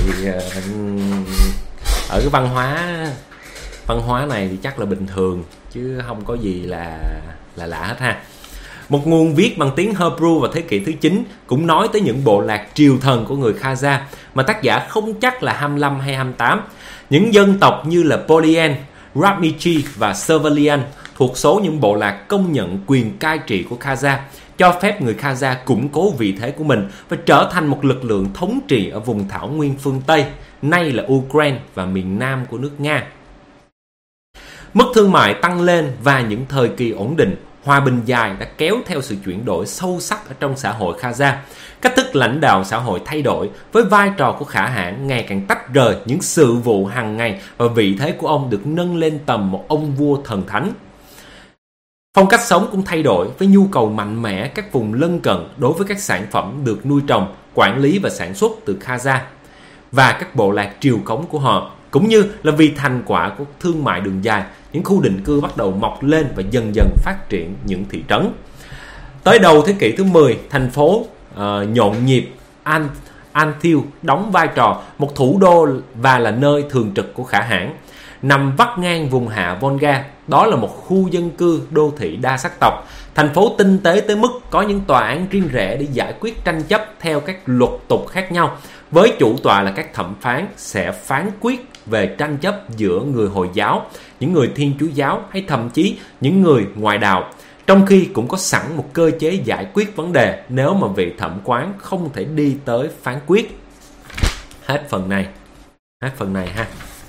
ở cái văn hóa này thì chắc là bình thường chứ không có gì là lạ hết ha. Một nguồn viết bằng tiếng Hebrew vào thế kỷ thứ 9 cũng nói tới những bộ lạc triều thần của người Khaza mà tác giả không chắc là 25 hay 28. Những dân tộc như là Polyen, Rabmichi và Servalian thuộc số những bộ lạc công nhận quyền cai trị của Khaza, cho phép người Khaza củng cố vị thế của mình và trở thành một lực lượng thống trị ở vùng Thảo Nguyên phương Tây, nay là Ukraine và miền Nam của nước Nga. Mức thương mại tăng lên và những thời kỳ ổn định, hòa bình dài đã kéo theo sự chuyển đổi sâu sắc ở trong xã hội Khaza. Cách thức lãnh đạo xã hội thay đổi với vai trò của Khả Hãn ngày càng tách rời những sự vụ hàng ngày và vị thế của ông được nâng lên tầm một ông vua thần thánh. Phong cách sống cũng thay đổi với nhu cầu mạnh mẽ các vùng lân cận đối với các sản phẩm được nuôi trồng, quản lý và sản xuất từ Khaza và các bộ lạc triều cống của họ, cũng như là vì thành quả của thương mại đường dài, những khu định cư bắt đầu mọc lên và dần dần phát triển những thị trấn. Tới đầu thế kỷ thứ 10, thành phố nhộn nhịp Antil đóng vai trò một thủ đô và là nơi thường trực của Khả Hãn. Nằm vắt ngang vùng hạ Volga, đó là một khu dân cư đô thị đa sắc tộc. Thành phố tinh tế tới mức có những tòa án riêng rẽ để giải quyết tranh chấp theo các luật tục khác nhau. Với chủ tọa là các thẩm phán sẽ phán quyết về tranh chấp giữa người Hồi giáo, những người Thiên Chúa giáo hay thậm chí những người ngoại đạo. Trong khi cũng có sẵn một cơ chế giải quyết vấn đề nếu mà vị thẩm phán không thể đi tới phán quyết. Hết phần này ha.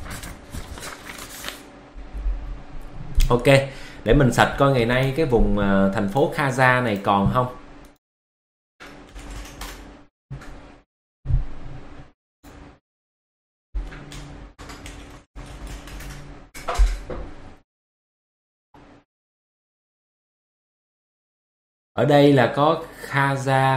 Ok, để mình sạch coi ngày nay cái vùng thành phố Khaza này còn không. Ở đây là có Khaza.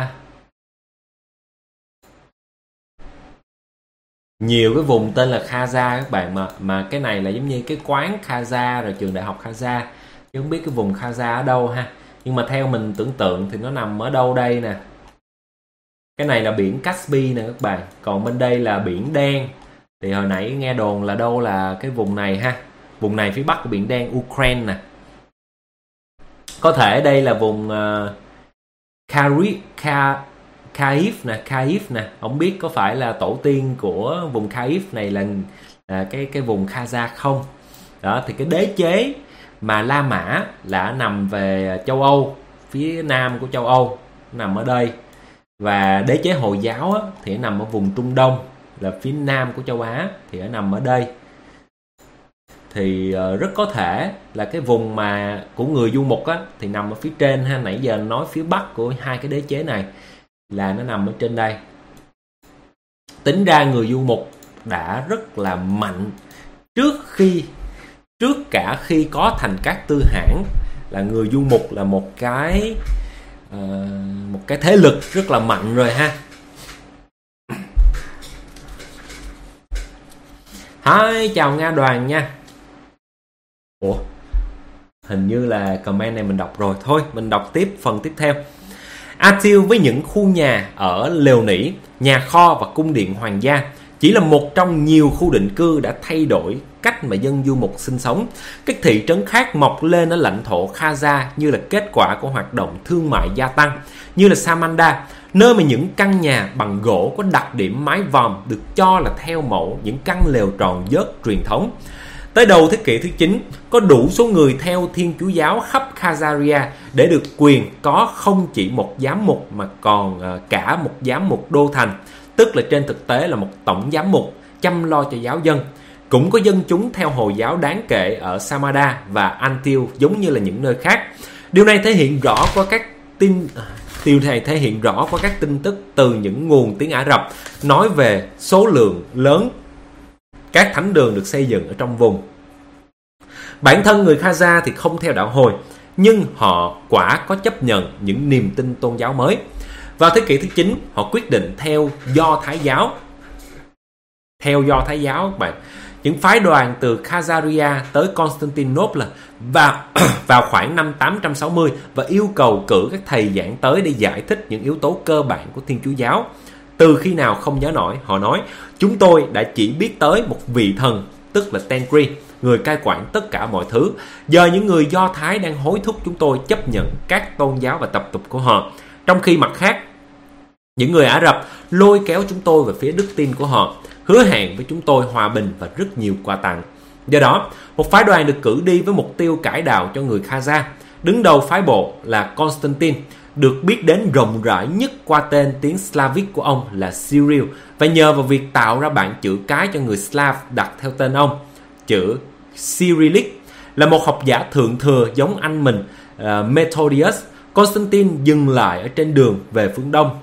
Nhiều cái vùng tên là Khaza các bạn, mà cái này là giống như cái quán Khaza rồi trường đại học Khaza, chứ không biết cái vùng Khaza ở đâu ha. Nhưng mà theo mình tưởng tượng thì nó nằm ở đâu đây nè. Cái này là biển Caspi nè các bạn, còn bên đây là biển Đen. Thì hồi nãy nghe đồn là đâu là cái vùng này ha. Vùng này phía bắc của biển Đen, Ukraine nè. Có thể đây là vùng Kyiv nè, không biết có phải là tổ tiên của vùng Kyiv này là cái vùng Khaza không. Đó thì cái đế chế mà La Mã là nằm về châu Âu, phía nam của châu Âu nằm ở đây, và đế chế Hồi giáo á, thì nằm ở vùng Trung Đông, là phía nam của châu Á thì nằm ở đây. Thì rất có thể là cái vùng mà của người du mục á, thì nằm ở phía trên ha. Nãy giờ nói phía bắc của hai cái đế chế này là nó nằm ở trên đây. Tính ra người du mục đã rất là mạnh trước cả khi có thành các tư hãng, là người du mục là một cái thế lực rất là mạnh rồi ha. Hi, chào Nga Đoàn nha. Ủa, hình như là comment này mình đọc rồi. Thôi, mình đọc tiếp phần tiếp theo. Atil với những khu nhà ở lều nỉ, nhà kho và cung điện hoàng gia chỉ là một trong nhiều khu định cư đã thay đổi cách mà dân du mục sinh sống. Các thị trấn khác mọc lên ở lãnh thổ Khaza như là kết quả của hoạt động thương mại gia tăng, như là Samanda, nơi mà những căn nhà bằng gỗ có đặc điểm mái vòm được cho là theo mẫu những căn lều tròn vớt truyền thống. Tới đầu thế kỷ thứ 9, có đủ số người theo Thiên Chúa giáo khắp Khazaria để được quyền có không chỉ một giám mục mà còn cả một giám mục đô thành, tức là trên thực tế là một tổng giám mục chăm lo cho giáo dân. Cũng có dân chúng theo Hồi giáo đáng kể ở Samada và Antil giống như là những nơi khác. Điều này thể hiện rõ qua các tin tức từ những nguồn tiếng Ả Rập nói về số lượng lớn các thánh đường được xây dựng ở trong vùng. Bản thân người Khaza thì không theo đạo Hồi, nhưng họ quả có chấp nhận những niềm tin tôn giáo mới. Vào thế kỷ thứ 9, họ quyết định theo Do Thái giáo. Các bạn. Những phái đoàn từ Khazaria tới Constantinople và vào khoảng năm 860 và yêu cầu cử các thầy giảng tới để giải thích những yếu tố cơ bản của Thiên Chúa giáo. Từ khi nào không nhớ nổi, họ nói, chúng tôi đã chỉ biết tới một vị thần, tức là Tengri, người cai quản tất cả mọi thứ. Giờ những người Do Thái đang hối thúc chúng tôi chấp nhận các tôn giáo và tập tục của họ. Trong khi mặt khác, những người Ả Rập lôi kéo chúng tôi về phía đức tin của họ, hứa hẹn với chúng tôi hòa bình và rất nhiều quà tặng. Do đó, một phái đoàn được cử đi với mục tiêu cải đạo cho người Khaza. Đứng đầu phái bộ là Constantine, được biết đến rộng rãi nhất qua tên tiếng Slavic của ông là Cyril, và nhờ vào việc tạo ra bảng chữ cái cho người Slav đặt theo tên ông, chữ Cyrillic. Là một học giả thượng thừa giống anh mình Methodius, Constantine dừng lại ở trên đường về phương Đông.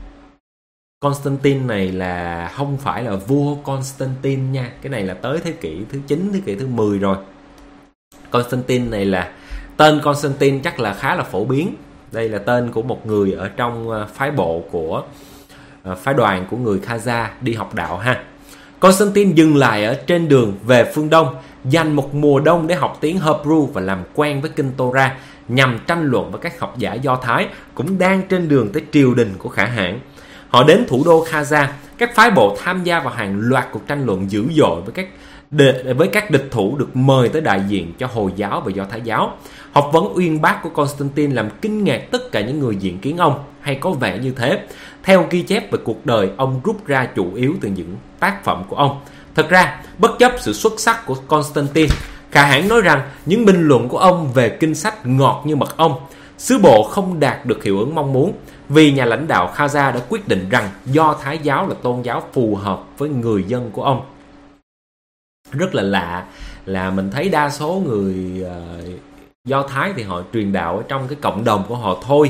Constantine này là không phải là vua Constantine nha, cái này là tới thế kỷ thứ 9, thế kỷ thứ 10 rồi. Constantine này là tên Constantine chắc là khá là phổ biến. Đây là tên của một người ở trong phái bộ của phái đoàn của người Khaza đi học đạo ha. Constantine dừng lại ở trên đường về phương Đông, dành một mùa đông để học tiếng Hebrew và làm quen với kinh Torah, nhằm tranh luận với các học giả Do Thái cũng đang trên đường tới triều đình của Khả Hãn. Họ đến thủ đô Khaza, các phái bộ tham gia vào hàng loạt cuộc tranh luận dữ dội với các địch thủ được mời tới đại diện cho Hồi giáo và Do Thái giáo. Học vấn uyên bác của Constantine làm kinh ngạc tất cả những người diện kiến ông, hay có vẻ như thế. Theo ghi chép về cuộc đời, ông rút ra chủ yếu từ những tác phẩm của ông. Thật ra, bất chấp sự xuất sắc của Constantine, Khả Hãn nói rằng những bình luận của ông về kinh sách ngọt như mật ong. Sứ bộ không đạt được hiệu ứng mong muốn, vì nhà lãnh đạo Khaza đã quyết định rằng Do Thái giáo là tôn giáo phù hợp với người dân của ông. Rất là lạ là mình thấy đa số người Do Thái thì họ truyền đạo ở trong cái cộng đồng của họ thôi.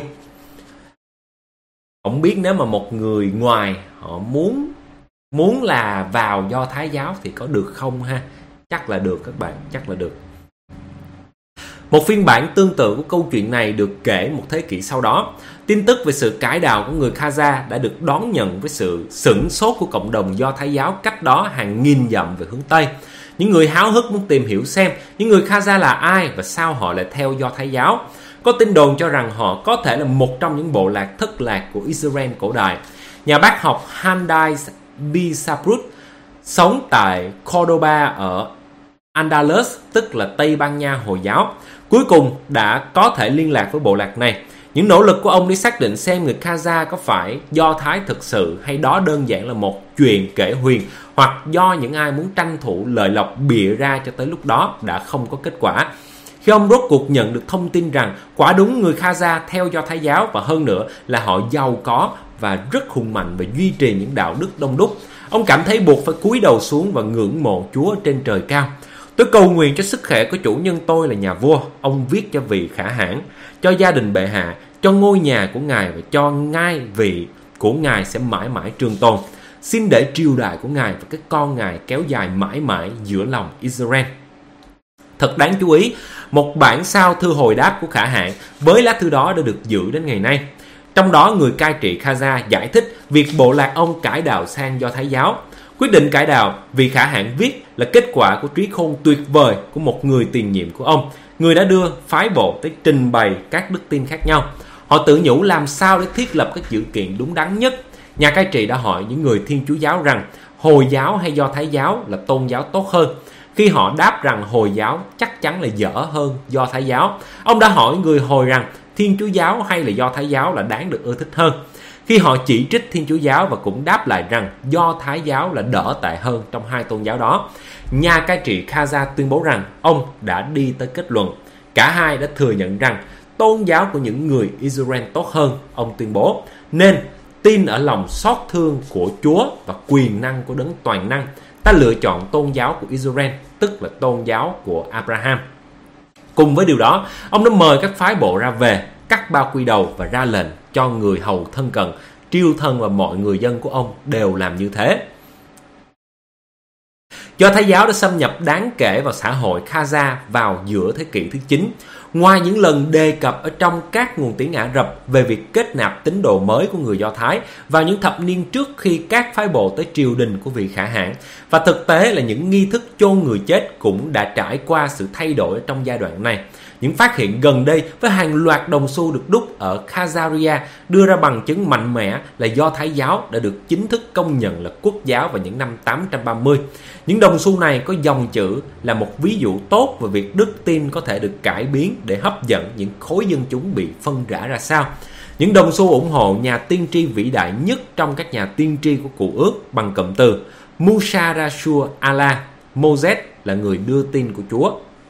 Không biết nếu mà một người ngoài họ muốn là vào Do Thái giáo thì có được không ha? Chắc là được các bạn, chắc là được. Một phiên bản tương tự của câu chuyện này được kể một thế kỷ sau đó. Tin tức về sự cải đạo của người Khaza đã được đón nhận với sự sửng sốt của cộng đồng Do Thái giáo cách đó hàng nghìn dặm về hướng Tây. Những người háo hức muốn tìm hiểu xem những người Khaza là ai và sao họ lại theo Do Thái giáo. Có tin đồn cho rằng họ có thể là một trong những bộ lạc thất lạc của Israel cổ đại. Nhà bác học Handai Bisabrut sống tại Cordoba ở Andalus, tức là Tây Ban Nha Hồi giáo, cuối cùng đã có thể liên lạc với bộ lạc này. Những nỗ lực của ông để xác định xem người Khaza có phải Do Thái thực sự hay đó đơn giản là một chuyện kể huyền hoặc do những ai muốn tranh thủ lợi lộc bịa ra cho tới lúc đó đã không có kết quả. Khi ông rốt cuộc nhận được thông tin rằng quả đúng người Khaza theo Do Thái giáo và hơn nữa là họ giàu có và rất hùng mạnh và duy trì những đạo đức đông đúc, ông cảm thấy buộc phải cúi đầu xuống và ngưỡng mộ Chúa trên trời cao. Tôi cầu nguyện cho sức khỏe của chủ nhân tôi là nhà vua, ông viết cho vị Khả Hãn, cho gia đình bệ hạ, cho ngôi nhà của ngài và cho ngai vị của ngài sẽ mãi mãi trường tồn. Xin để triều đại của ngài và các con ngài kéo dài mãi mãi giữa lòng Israel. Thật đáng chú ý, một bản sao thư hồi đáp của Khả Hãn với lá thư đó đã được giữ đến ngày nay. Trong đó người cai trị Khaza giải thích việc bộ lạc ông cải đạo sang Do Thái giáo. Quyết định cải đạo, vị khả hãn viết, là kết quả của trí khôn tuyệt vời của một người tiền nhiệm của ông, người đã đưa phái bộ tới trình bày các đức tin khác nhau. Họ tự nhủ làm sao để thiết lập các dữ kiện đúng đắn nhất. Nhà cai trị đã hỏi những người Thiên Chúa giáo rằng Hồi giáo hay Do Thái giáo là tôn giáo tốt hơn. Khi họ đáp rằng Hồi giáo chắc chắn là dở hơn Do Thái giáo, ông đã hỏi người Hồi rằng Thiên Chúa giáo hay là Do Thái giáo là đáng được ưa thích hơn. Khi họ chỉ trích Thiên Chúa giáo và cũng đáp lại rằng Do Thái giáo là đỡ tệ hơn trong hai tôn giáo đó, nhà cai trị Khaza tuyên bố rằng ông đã đi tới kết luận. Cả hai đã thừa nhận rằng tôn giáo của những người Israel tốt hơn. Ông tuyên bố nên tin ở lòng xót thương của Chúa và quyền năng của Đấng toàn năng, ta lựa chọn tôn giáo của Israel, tức là tôn giáo của Abraham. Cùng với điều đó, ông đã mời các phái bộ ra về, cắt bao quy đầu và ra lệnh cho người hầu thân cận, triêu thân và mọi người dân của ông đều làm như thế. Do Thái giáo đã xâm nhập đáng kể vào xã hội Khaza vào giữa thế kỷ thứ 9. Ngoài những lần đề cập ở trong các nguồn tiếng Ả Rập về việc kết nạp tín đồ mới của người Do Thái vào những thập niên trước khi các phái bộ tới triều đình của vị khả hãn, và thực tế là những nghi thức chôn người chết cũng đã trải qua sự thay đổi trong giai đoạn này. Những phát hiện gần đây với hàng loạt đồng xu được đúc ở Khazaria đưa ra bằng chứng mạnh mẽ là Do Thái giáo đã được chính thức công nhận là quốc giáo vào những năm 830. Những đồng xu này có dòng chữ là một ví dụ tốt về việc đức tin có thể được cải biến để hấp dẫn những khối dân chúng bị phân rã ra sao. Những đồng xu ủng hộ nhà tiên tri vĩ đại nhất trong các nhà tiên tri của Cựu Ước bằng cụm từ Musa Rashur Allah, Moses là người đưa tin của Chúa.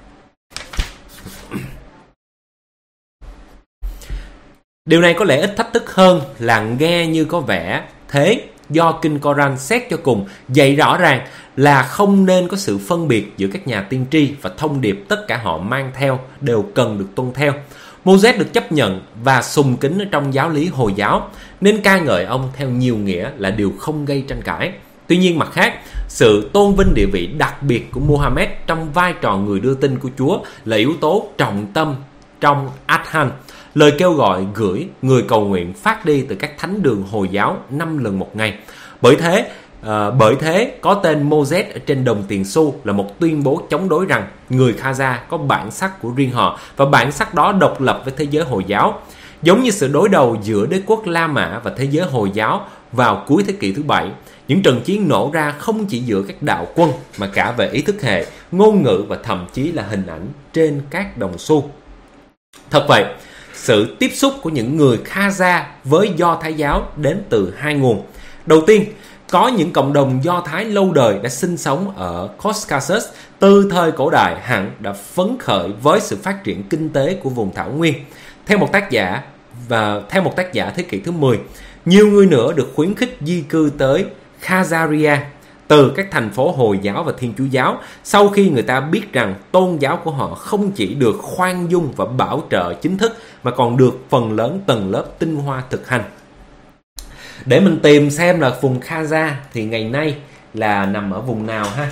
Điều này có lẽ ít thách thức hơn là nghe như có vẻ thế, do Kinh Koran xét cho cùng dạy rõ ràng là không nên có sự phân biệt giữa các nhà tiên tri và thông điệp tất cả họ mang theo đều cần được tuân theo. Moses được chấp nhận và sùng kính ở trong giáo lý Hồi giáo, nên ca ngợi ông theo nhiều nghĩa là điều không gây tranh cãi. Tuy nhiên mặt khác, sự tôn vinh địa vị đặc biệt của Muhammad trong vai trò người đưa tin của Chúa là yếu tố trọng tâm trong Adhan, lời kêu gọi gửi người cầu nguyện phát đi từ các thánh đường Hồi giáo 5 lần một ngày. Bởi thế có tên Moses ở trên đồng tiền xu là một tuyên bố chống đối rằng người Khaza có bản sắc của riêng họ và bản sắc đó độc lập với thế giới Hồi giáo. Giống như sự đối đầu giữa đế quốc La Mã và thế giới Hồi giáo vào cuối thế kỷ thứ 7, những trận chiến nổ ra không chỉ giữa các đạo quân mà cả về ý thức hệ, ngôn ngữ và thậm chí là hình ảnh trên các đồng xu. Thật vậy, sự tiếp xúc của những người Khaza với Do Thái giáo đến từ hai nguồn. Đầu tiên, có những cộng đồng Do Thái lâu đời đã sinh sống ở Caucasus từ thời cổ đại hẳn đã phấn khởi với sự phát triển kinh tế của vùng thảo nguyên. Theo một tác giả thế kỷ thứ 10, nhiều người nữa được khuyến khích di cư tới Khazaria từ các thành phố Hồi giáo và Thiên Chúa giáo sau khi người ta biết rằng tôn giáo của họ không chỉ được khoan dung và bảo trợ chính thức mà còn được phần lớn tầng lớp tinh hoa thực hành. Để mình tìm xem là vùng Khaza thì ngày nay là nằm ở vùng nào ha.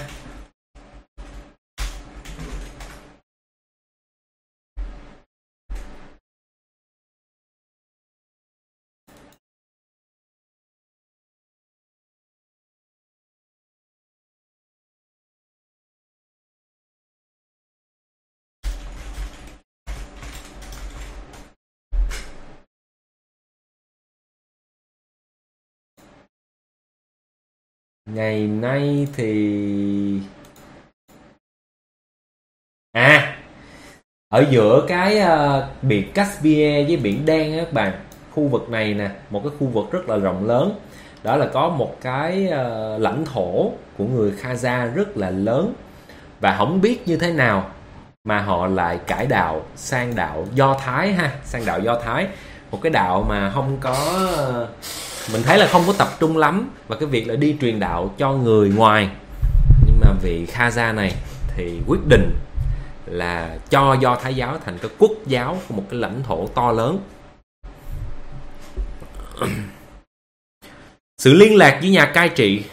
Ngày nay thì ở giữa cái biển Caspia với biển Đen á các bạn, khu vực này nè, một cái khu vực rất là rộng lớn. Đó là có một cái lãnh thổ của người Khaza rất là lớn, và không biết như thế nào mà họ lại cải đạo sang đạo Do Thái ha, sang đạo Do Thái, một cái đạo mà không có, mình thấy là không có tập trung lắm và cái việc là đi truyền đạo cho người ngoài. Nhưng mà vị Khaza này thì quyết định là cho Do Thái giáo thành cái quốc giáo của một cái lãnh thổ to lớn. Sự liên lạc với nhà cai trị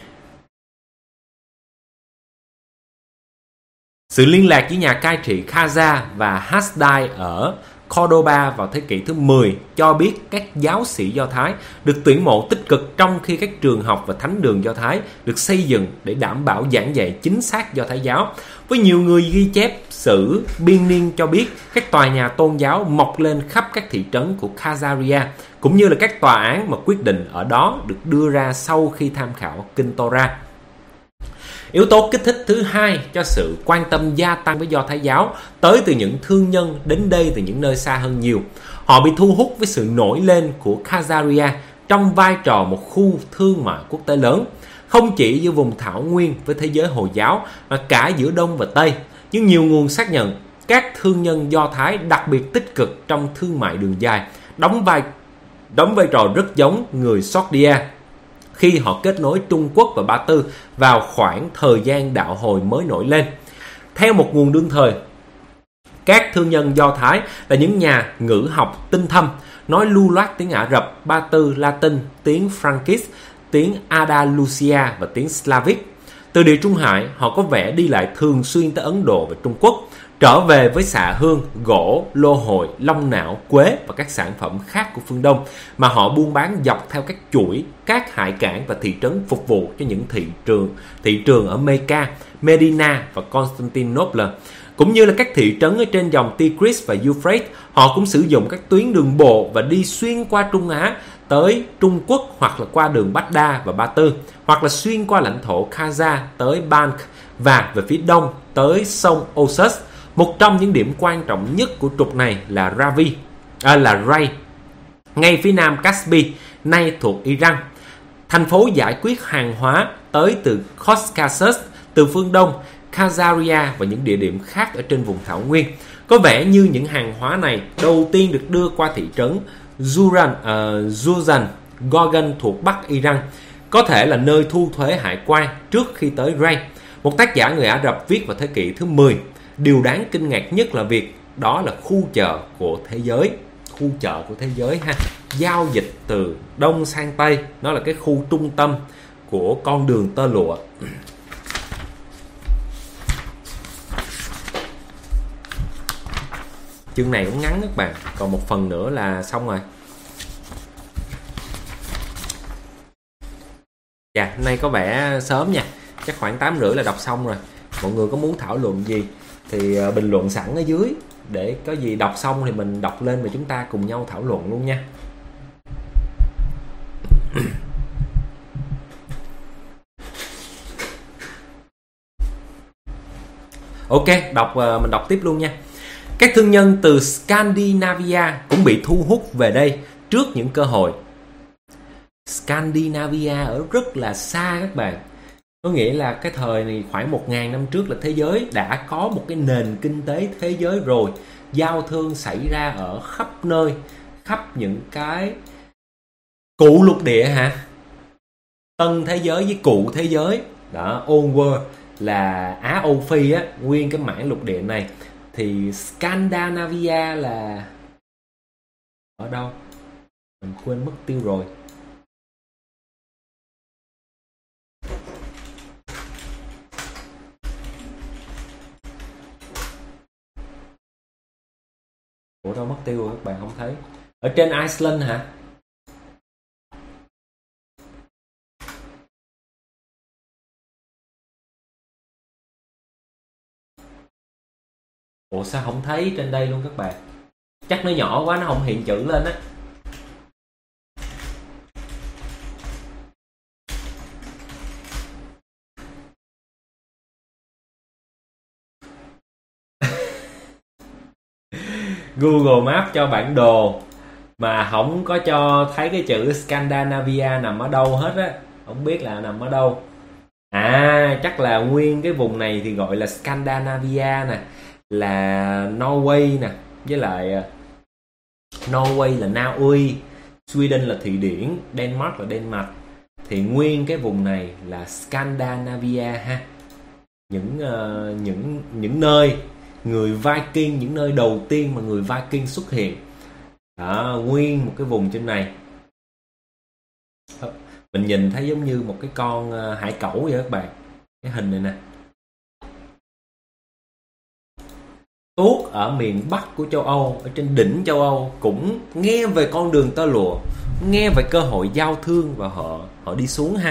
Khaza và Hasdai ở Cordoba vào thế kỷ thứ 10 cho biết các giáo sĩ Do Thái được tuyển mộ tích cực, trong khi các trường học và thánh đường Do Thái được xây dựng để đảm bảo giảng dạy chính xác Do Thái giáo. Với nhiều người ghi chép sử biên niên cho biết các tòa nhà tôn giáo mọc lên khắp các thị trấn của Khazaria, cũng như là các tòa án mà quyết định ở đó được đưa ra sau khi tham khảo Kinh Torah. Yếu tố kích thích thứ hai cho sự quan tâm gia tăng với Do Thái giáo tới từ những thương nhân đến đây từ những nơi xa hơn nhiều. Họ bị thu hút với sự nổi lên của Khazaria trong vai trò một khu thương mại quốc tế lớn, không chỉ giữa vùng thảo nguyên với thế giới Hồi giáo mà cả giữa Đông và Tây. Nhưng nhiều nguồn xác nhận các thương nhân Do Thái đặc biệt tích cực trong thương mại đường dài, đóng vai trò rất giống người Sogdia khi họ kết nối Trung Quốc và Ba Tư vào khoảng thời gian đạo hồi mới nổi lên. Theo một nguồn đương thời, các thương nhân Do Thái là những nhà ngữ học tinh thâm, nói lưu loát tiếng Ả Rập, Ba Tư, Latin, tiếng Frankis, tiếng Andalusia và tiếng Slavic. Từ Địa Trung Hải, họ có vẻ đi lại thường xuyên tới Ấn Độ và Trung Quốc, trở về với xạ hương, gỗ, lô hội, long não, quế và các sản phẩm khác của phương Đông mà họ buôn bán dọc theo các chuỗi, các hải cảng và thị trấn phục vụ cho những thị trường ở Mecca, Medina và Constantinople, cũng như là các thị trấn ở trên dòng Tigris và Euphrates. Họ cũng sử dụng các tuyến đường bộ và đi xuyên qua Trung Á tới Trung Quốc, hoặc là qua đường Baghdad và Ba Tư, hoặc là xuyên qua lãnh thổ Khaza tới Balkh và về phía đông tới sông Oxus. Một trong những điểm quan trọng nhất của trục này là Ray, ngay phía nam Caspi, nay thuộc Iran. Thành phố giải quyết hàng hóa tới từ Caucasus, từ phương đông, Khazaria và những địa điểm khác ở trên vùng thảo nguyên. Có vẻ như những hàng hóa này đầu tiên được đưa qua thị trấn Juzan Gorgan thuộc Bắc Iran, có thể là nơi thu thuế hải quan trước khi tới Ray. Một tác giả người Ả Rập viết vào thế kỷ thứ 10, điều đáng kinh ngạc nhất là việc đó là khu chợ của thế giới ha, giao dịch từ đông sang tây, nó là cái khu trung tâm của con đường tơ lụa. Chương này cũng ngắn các bạn, còn một phần nữa là xong rồi. Dạ, hôm nay có vẻ sớm nha, chắc khoảng 8:30 là đọc xong rồi. Mọi người có muốn thảo luận gì thì bình luận sẵn ở dưới, để có gì đọc xong thì mình đọc lên và chúng ta cùng nhau thảo luận luôn nha. Ok, mình đọc tiếp luôn nha. Các thương nhân từ Scandinavia cũng bị thu hút về đây trước những cơ hội. Scandinavia ở rất là xa các bạn. Có nghĩa là cái thời này khoảng 1.000 năm trước là thế giới đã có một cái nền kinh tế thế giới rồi. Giao thương xảy ra ở khắp nơi, khắp những cái cụ lục địa hả? Tân thế giới với cụ thế giới. Đó, Old World là Á Âu Phi á, nguyên cái mảng lục địa này. Thì Scandinavia là ở đâu? Mình quên mất tiêu rồi. Ủa đâu mất tiêu rồi, các bạn không thấy? Ở trên Iceland hả? Ủa sao không thấy trên đây luôn các bạn? Chắc nó nhỏ quá, nó không hiện chữ lên á. Google Maps cho bản đồ mà không có cho thấy cái chữ Scandinavia nằm ở đâu hết á. Không biết là nằm ở đâu. À, chắc là nguyên cái vùng này thì gọi là Scandinavia nè, là Norway nè, với lại Norway là Na Uy, Sweden là Thụy Điển, Denmark là Denmark. Thì nguyên cái vùng này là Scandinavia ha. Những nơi người Viking, những nơi đầu tiên mà người Viking xuất hiện. Đó, nguyên một cái vùng trên này. Mình nhìn thấy giống như một cái con hải cẩu vậy các bạn. Cái hình này nè. Tuốt quốc ở miền Bắc của châu Âu, ở trên đỉnh châu Âu cũng nghe về con đường tơ lụa, nghe về cơ hội giao thương và họ đi xuống ha.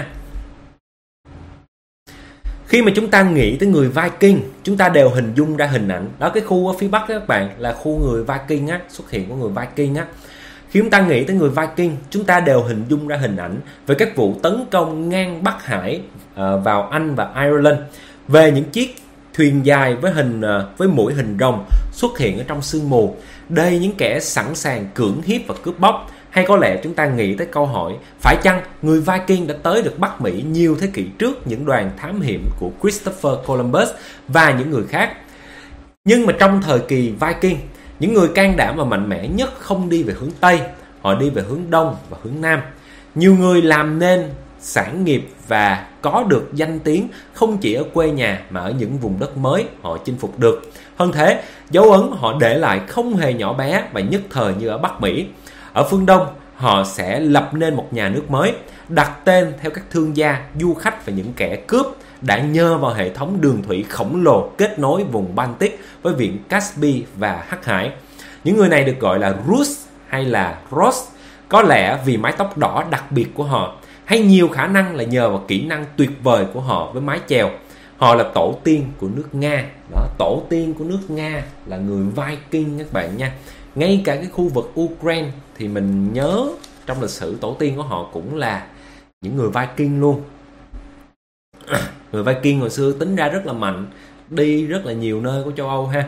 Khi mà chúng ta nghĩ tới người Viking, chúng ta đều hình dung ra hình ảnh đó, cái khu ở phía Bắc đó các bạn là khu người Viking á, xuất hiện của người Viking á. Khi chúng ta nghĩ tới người Viking, chúng ta đều hình dung ra hình ảnh về các vụ tấn công ngang Bắc Hải vào Anh và Ireland, về những chiếc thuyền dài với mũi hình rồng xuất hiện ở trong sương mù, đây những kẻ sẵn sàng cưỡng hiếp và cướp bóc. Hay có lẽ chúng ta nghĩ tới câu hỏi, phải chăng người Viking đã tới được Bắc Mỹ nhiều thế kỷ trước những đoàn thám hiểm của Christopher Columbus và những người khác? Nhưng mà trong thời kỳ Viking, những người can đảm và mạnh mẽ nhất không đi về hướng Tây, họ đi về hướng Đông và hướng Nam. Nhiều người làm nên sản nghiệp và có được danh tiếng không chỉ ở quê nhà mà ở những vùng đất mới họ chinh phục được. Hơn thế, dấu ấn họ để lại không hề nhỏ bé và nhất thời như ở Bắc Mỹ. Ở phương Đông, họ sẽ lập nên một nhà nước mới, đặt tên theo các thương gia, du khách và những kẻ cướp đã nhờ vào hệ thống đường thủy khổng lồ kết nối vùng Baltic với Vịnh Caspi và Hắc Hải. Những người này được gọi là Rus hay là Ross, có lẽ vì mái tóc đỏ đặc biệt của họ, hay nhiều khả năng là nhờ vào kỹ năng tuyệt vời của họ với mái chèo. Họ là tổ tiên của nước Nga. Đó, tổ tiên của nước Nga là người Viking các bạn nha. Ngay cả cái khu vực Ukraine thì mình nhớ trong lịch sử tổ tiên của họ cũng là những người Viking luôn. Người Viking hồi xưa tính ra rất là mạnh, đi rất là nhiều nơi của châu Âu ha.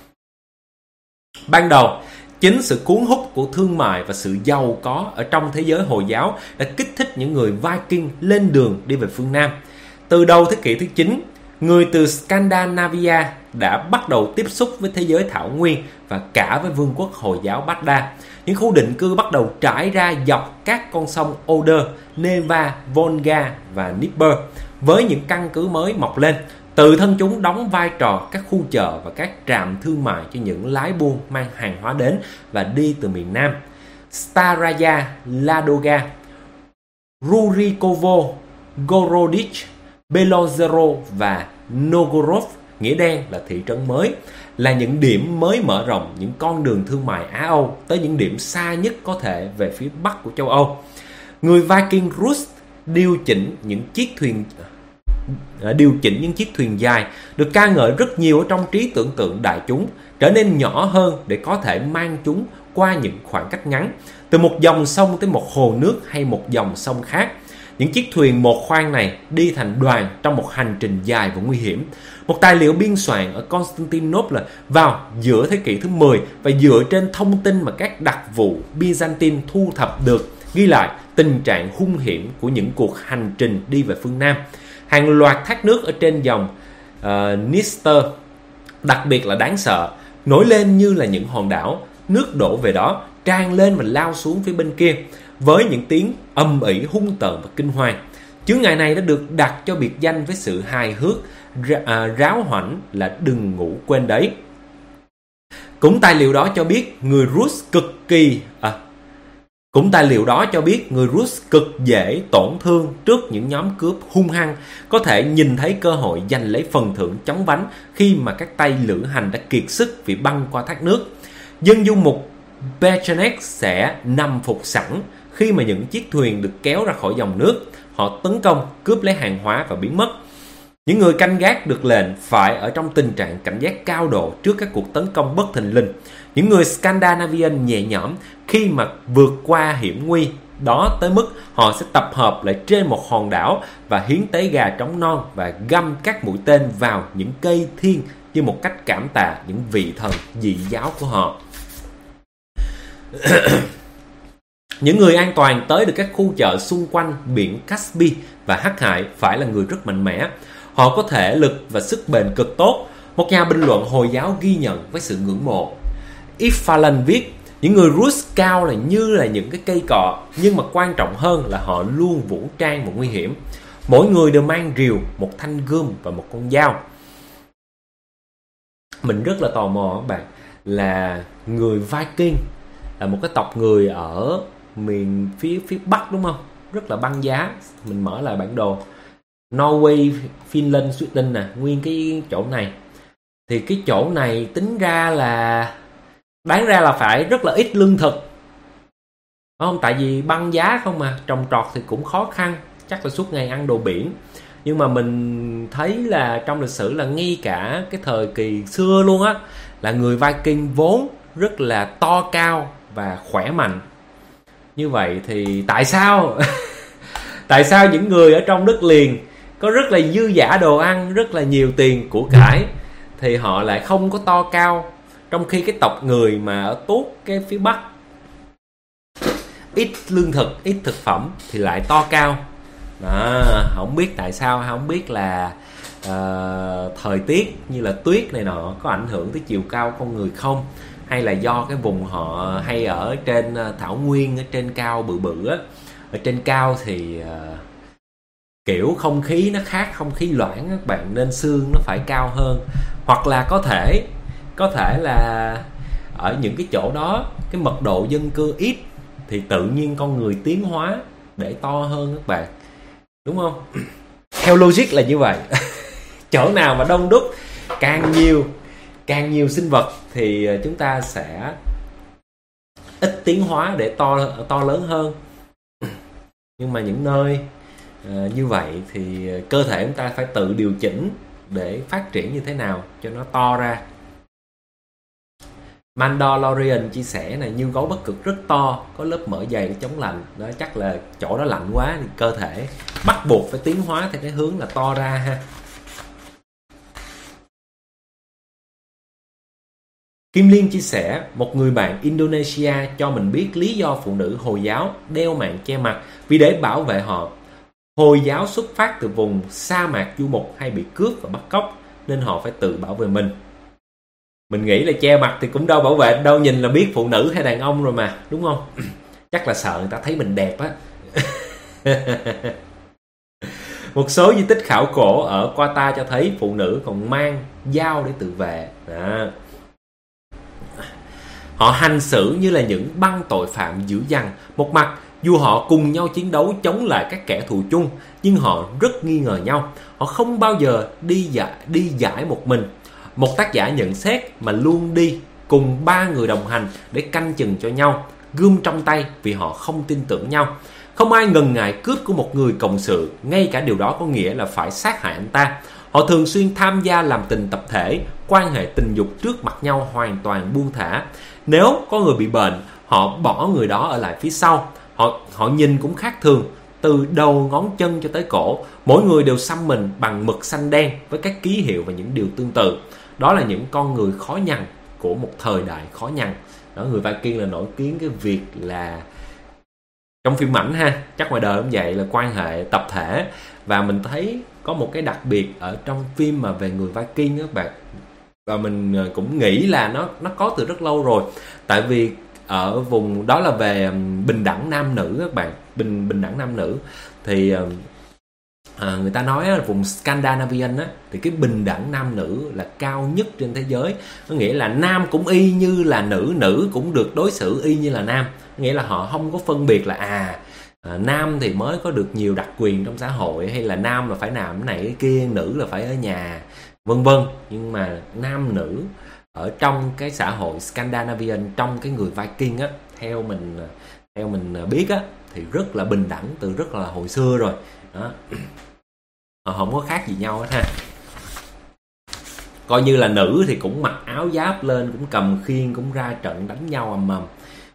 Ban đầu, chính sự cuốn hút của thương mại và sự giàu có ở trong thế giới Hồi giáo đã kích thích những người Viking lên đường đi về phương Nam. Từ đầu thế kỷ thứ 9, người từ Scandinavia đã bắt đầu tiếp xúc với thế giới thảo nguyên và cả với vương quốc Hồi giáo Baghdad. Những khu định cư bắt đầu trải ra dọc các con sông Oder, Neva, Volga và Dnieper, với những căn cứ mới mọc lên. Tự thân chúng đóng vai trò các khu chợ và các trạm thương mại cho những lái buôn mang hàng hóa đến và đi từ miền Nam. Staraya, Ladoga, Rurikovo, Gorodich, Belozero và Novgorod, nghĩa đen là thị trấn mới, là những điểm mới mở rộng những con đường thương mại Á Âu tới những điểm xa nhất có thể về phía Bắc của châu Âu. Người Viking Rus điều chỉnh những chiếc thuyền dài được ca ngợi rất nhiều ở trong trí tưởng tượng đại chúng, trở nên nhỏ hơn để có thể mang chúng qua những khoảng cách ngắn, từ một dòng sông tới một hồ nước hay một dòng sông khác. Những chiếc thuyền một khoang này đi thành đoàn trong một hành trình dài và nguy hiểm. Một tài liệu biên soạn ở Constantinople vào giữa thế kỷ thứ 10 và dựa trên thông tin mà các đặc vụ Byzantine thu thập được, ghi lại tình trạng hung hiểm của những cuộc hành trình đi về phương Nam. Hàng loạt thác nước ở trên dòng Dniester, đặc biệt là đáng sợ, nổi lên như là những hòn đảo, nước đổ về đó, tràn lên và lao xuống phía bên kia, với những tiếng âm ỉ hung tợn và kinh hoàng. Chướng ngại này đã được đặt cho biệt danh với sự hài hước, ráo hoảnh là đừng ngủ quên đấy. Cũng tài liệu đó cho biết người Rus cực dễ tổn thương trước những nhóm cướp hung hăng, có thể nhìn thấy cơ hội giành lấy phần thưởng chóng vánh khi mà các tay lữ hành đã kiệt sức vì băng qua thác nước. Dân du mục Pechenex sẽ nằm phục sẵn khi mà những chiếc thuyền được kéo ra khỏi dòng nước. Họ tấn công, cướp lấy hàng hóa và biến mất. Những người canh gác được lệnh phải ở trong tình trạng cảnh giác cao độ trước các cuộc tấn công bất thình lình. Những người Scandinavian nhẹ nhõm khi mà vượt qua hiểm nguy đó tới mức họ sẽ tập hợp lại trên một hòn đảo và hiến tế gà trống non và găm các mũi tên vào những cây thiên như một cách cảm tạ những vị thần dị giáo của họ. Những người an toàn tới được các khu chợ xung quanh biển Caspi và Hắc Hải phải là người rất mạnh mẽ. Họ có thể lực và sức bền cực tốt. Một nhà bình luận Hồi giáo ghi nhận với sự ngưỡng mộ. Iffalan viết, những người Rus cao là như là những cái cây cọ, nhưng mà quan trọng hơn là họ luôn vũ trang và nguy hiểm. Mỗi người đều mang rìu, một thanh gươm và một con dao. Mình rất là tò mò các bạn, là người Viking là một cái tộc người ở miền phía Bắc đúng không? Rất là băng giá. Mình mở lại bản đồ Norway, Finland, Sweden nè, nguyên cái chỗ này. Thì cái chỗ này tính ra là đáng ra là phải rất là ít lương thực, đúng không? Tại vì băng giá không mà, trồng trọt thì cũng khó khăn, chắc là suốt ngày ăn đồ biển. Nhưng mà mình thấy là trong lịch sử là ngay cả cái thời kỳ xưa luôn á, là người Viking vốn rất là to cao và khỏe mạnh. Như vậy thì tại sao tại sao những người ở trong đất liền có rất là dư dả đồ ăn, rất là nhiều tiền của cải, thì họ lại không có to cao, trong khi cái tộc người mà ở tuốt cái phía Bắc ít lương thực, ít thực phẩm thì lại to cao đó. Không biết tại sao, không biết là thời tiết như là tuyết này nọ có ảnh hưởng tới chiều cao con người không, hay là do cái vùng họ hay ở trên thảo nguyên, ở trên cao bự bự á. Ở trên cao thì kiểu không khí nó khác, không khí loãng các bạn, nên xương nó phải cao hơn. Hoặc là có thể là ở những cái chỗ đó cái mật độ dân cư ít, thì tự nhiên con người tiến hóa để to hơn các bạn, đúng không? Theo logic là như vậy. Chỗ nào mà đông đúc, càng nhiều sinh vật thì chúng ta sẽ ít tiến hóa để to lớn hơn. Nhưng mà những nơi như vậy thì cơ thể chúng ta phải tự điều chỉnh để phát triển như thế nào cho nó to ra. Mandalorian chia sẻ này, như gấu Bắc Cực rất to, có lớp mỡ dày để chống lạnh. Đó, chắc là chỗ đó lạnh quá thì cơ thể bắt buộc phải tiến hóa theo cái hướng là to ra ha. Kim Liên chia sẻ, một người bạn Indonesia cho mình biết lý do phụ nữ Hồi giáo đeo mạng che mặt vì để bảo vệ họ. Hồi giáo xuất phát từ vùng sa mạc du mục hay bị cướp và bắt cóc, nên họ phải tự bảo vệ mình. Mình nghĩ là che mặt thì cũng đâu bảo vệ đâu, nhìn là biết phụ nữ hay đàn ông rồi mà, đúng không? Chắc là sợ người ta thấy mình đẹp á. Một số di tích khảo cổ ở Qatar cho thấy phụ nữ còn mang dao để tự vệ. Đó. Họ hành xử như là những băng tội phạm dữ dằn. Một mặt, dù họ cùng nhau chiến đấu chống lại các kẻ thù chung, nhưng họ rất nghi ngờ nhau. Họ không bao giờ đi giải một mình. Một tác giả nhận xét mà luôn đi cùng 3 người đồng hành để canh chừng cho nhau, gươm trong tay vì họ không tin tưởng nhau. Không ai ngần ngại cướp của một người cộng sự, ngay cả điều đó có nghĩa là phải sát hại anh ta. Họ thường xuyên tham gia làm tình tập thể, quan hệ tình dục trước mặt nhau hoàn toàn buông thả. Nếu có người bị bệnh, họ bỏ người đó ở lại phía sau. Họ nhìn cũng khác thường, từ đầu ngón chân cho tới cổ, mỗi người đều xăm mình bằng mực xanh đen với các ký hiệu và những điều tương tự. Đó là những con người khó nhằn của một thời đại khó nhằn. Đó, người Viking là nổi tiếng cái việc là trong phim ảnh ha, chắc ngoài đời cũng vậy, là quan hệ tập thể. Và mình thấy có một cái đặc biệt ở trong phim mà về người Viking các bạn, và mình cũng nghĩ là nó có từ rất lâu rồi. Tại vì ở vùng đó là về bình đẳng nam nữ các bạn, bình đẳng nam nữ thì người ta nói là vùng Scandinavian á, thì cái bình đẳng nam nữ là cao nhất trên thế giới. Có nghĩa là nam cũng y như là nữ, nữ cũng được đối xử y như là nam. Nghĩa là họ không có phân biệt là nam thì mới có được nhiều đặc quyền trong xã hội, hay là nam là phải làm cái này cái kia, nữ là phải ở nhà, vân vân. Nhưng mà nam nữ ở trong cái xã hội Scandinavian, trong cái người Viking á, theo mình biết á, thì rất là bình đẳng từ rất là hồi xưa rồi đó. Họ không có khác gì nhau hết ha. Coi như là nữ thì cũng mặc áo giáp lên, cũng cầm khiên, cũng ra trận đánh nhau ầm ầm.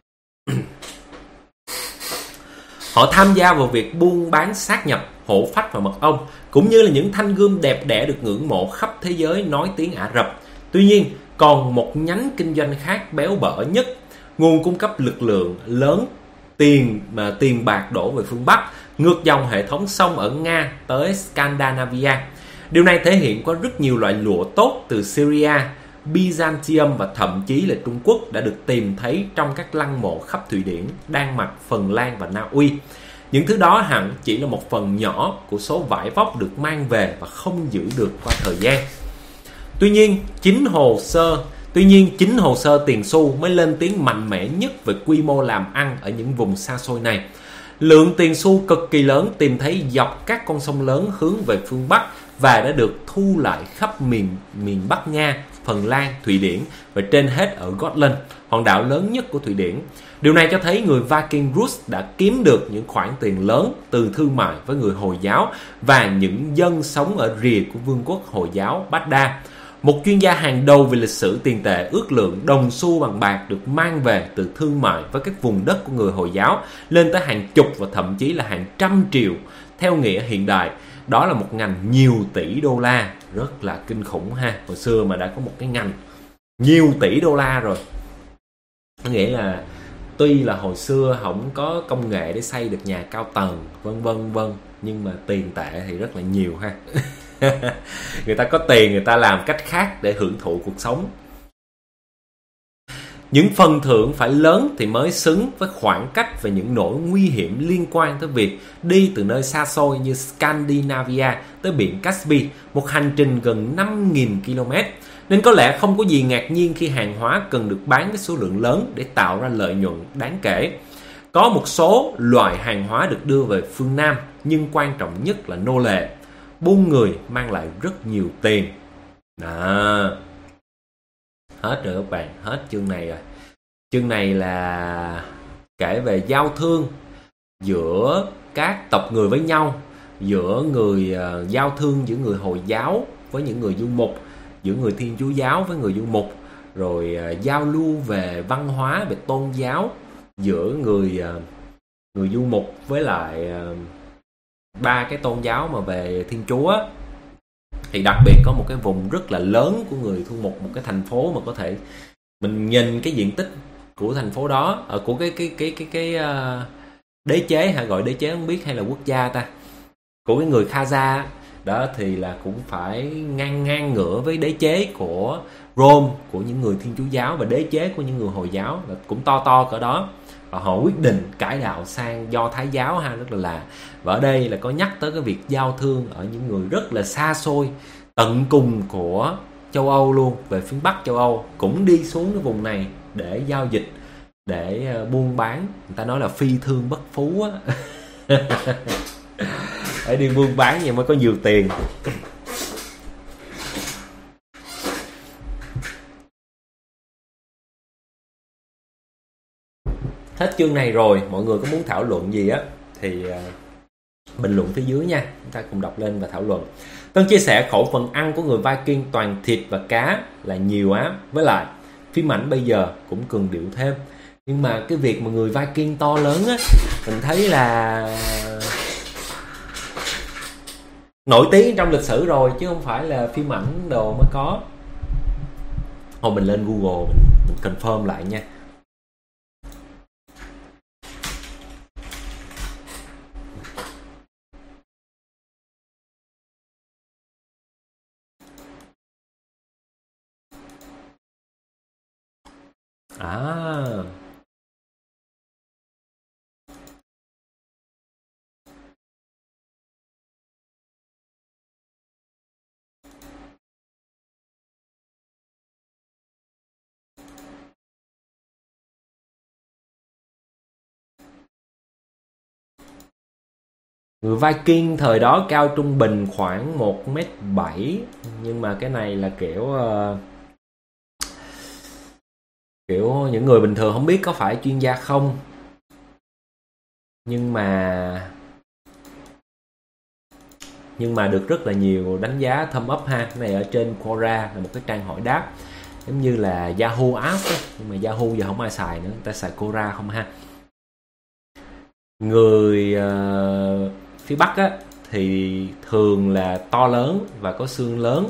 Họ tham gia vào việc buôn bán sát nhập, hổ phách và mật ong, cũng như là những thanh gươm đẹp đẽ được ngưỡng mộ khắp thế giới nói tiếng Ả Rập. Tuy nhiên, còn một nhánh kinh doanh khác béo bở nhất, nguồn cung cấp lực lượng lớn, tiền bạc đổ về phương Bắc, ngược dòng hệ thống sông ở Nga tới Scandinavia. Điều này thể hiện qua rất nhiều loại lụa tốt từ Syria, Byzantium và thậm chí là Trung Quốc đã được tìm thấy trong các lăng mộ khắp Thụy Điển, Đan Mạch, Phần Lan và Na Uy. Những thứ đó hẳn chỉ là một phần nhỏ của số vải vóc được mang về và không giữ được qua thời gian. Tuy nhiên, chính hồ sơ tiền xu mới lên tiếng mạnh mẽ nhất về quy mô làm ăn ở những vùng xa xôi này. Lượng tiền xu cực kỳ lớn tìm thấy dọc các con sông lớn hướng về phương Bắc và đã được thu lại khắp miền Bắc Nga Phần Lan, Thụy Điển và trên hết ở Gotland, hòn đảo lớn nhất của Thụy Điển. Điều này cho thấy người Viking Rus đã kiếm được những khoản tiền lớn từ thương mại với người Hồi giáo và những dân sống ở rìa của vương quốc Hồi giáo Baghdad. Một chuyên gia hàng đầu về lịch sử tiền tệ ước lượng đồng xu bằng bạc được mang về từ thương mại với các vùng đất của người Hồi giáo lên tới hàng chục và thậm chí là hàng trăm triệu theo nghĩa hiện đại. Đó là một ngành nhiều tỷ đô la, rất là kinh khủng ha. Hồi xưa mà đã có một cái ngành nhiều tỷ đô la rồi. Có nghĩa là tuy là hồi xưa không có công nghệ để xây được nhà cao tầng vân vân vân, nhưng mà tiền tệ thì rất là nhiều ha. Người ta có tiền, người ta làm cách khác để hưởng thụ cuộc sống. Những phần thưởng phải lớn thì mới xứng với khoảng cách và những nỗi nguy hiểm liên quan tới việc đi từ nơi xa xôi như Scandinavia tới biển Caspi, một hành trình gần 5.000 km. Nên có lẽ không có gì ngạc nhiên khi hàng hóa cần được bán với số lượng lớn để tạo ra lợi nhuận đáng kể. Có một số loại hàng hóa được đưa về phương Nam, nhưng quan trọng nhất là nô lệ. Buôn người mang lại rất nhiều tiền. Hết rồi các bạn, hết chương này rồi. Chương này là kể về giao thương giữa các tộc người với nhau, giữa người giao thương giữa người Hồi giáo với những người du mục, giữa người Thiên Chúa giáo với người du mục, rồi giao lưu về văn hóa, về tôn giáo giữa người du mục với lại ba cái tôn giáo mà về Thiên Chúa. Thì đặc biệt có một cái vùng rất là lớn của người thu mục, một cái thành phố mà có thể mình nhìn cái diện tích của thành phố đó, của cái đế chế, hay gọi đế chế không biết hay là quốc gia ta, của cái người Khaza đó, thì là cũng phải ngang ngửa với đế chế của Rome, của những người Thiên Chúa giáo, và đế chế của những người Hồi giáo là cũng to cỡ đó. Và họ quyết định cải đạo sang Do Thái giáo ha, rất là lạ. Và ở đây là có nhắc tới cái việc giao thương ở những người rất là xa xôi, tận cùng của châu Âu luôn, về phía Bắc châu Âu, cũng đi xuống cái vùng này để giao dịch, để buôn bán. Người ta nói là phi thương bất phú á. Để đi buôn bán vậy mới có nhiều tiền. Hết chương này rồi, mọi người có muốn thảo luận gì á thì bình luận phía dưới nha, chúng ta cùng đọc lên và thảo luận. Tân chia sẻ khẩu phần ăn của người Viking toàn thịt và cá là nhiều á, với lại phim ảnh bây giờ cũng cường điệu thêm. Nhưng mà cái việc mà người Viking to lớn á, mình thấy là nổi tiếng trong lịch sử rồi, chứ không phải là phim ảnh đồ mới có. Thôi mình lên Google mình confirm lại nha. Người Viking thời đó cao trung bình khoảng 1m7, nhưng mà cái này là kiểu những người bình thường không biết có phải chuyên gia không, nhưng mà được rất là nhiều đánh giá thumb up ha. Cái này ở trên Quora là một cái trang hỏi đáp giống như là Yahoo App ấy. Nhưng mà Yahoo giờ không ai xài nữa, người ta xài Quora không ha. Người phía Bắc á, thì thường là to lớn và có xương lớn.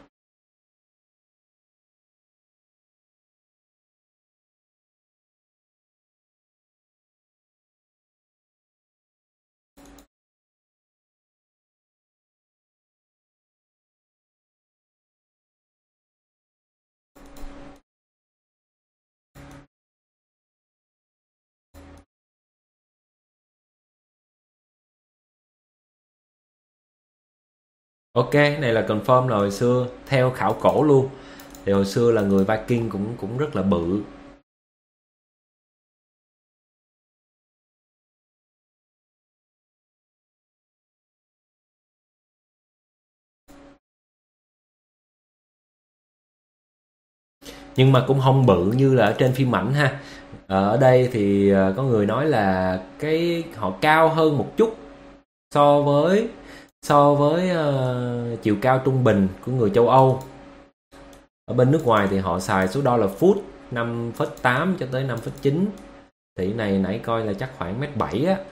Ok, cái này là confirm rồi. Hồi xưa theo khảo cổ luôn thì hồi xưa là người Viking cũng rất là bự. nhưng mà cũng không bự như là ở trên phim ảnh ha. Ở đây thì có người nói là họ cao hơn một chút so với chiều cao trung bình của người châu Âu. Ở bên nước ngoài thì họ xài số đo là foot 5,8 cho tới 5,9. Thì này nãy coi là chắc khoảng 1m7 á.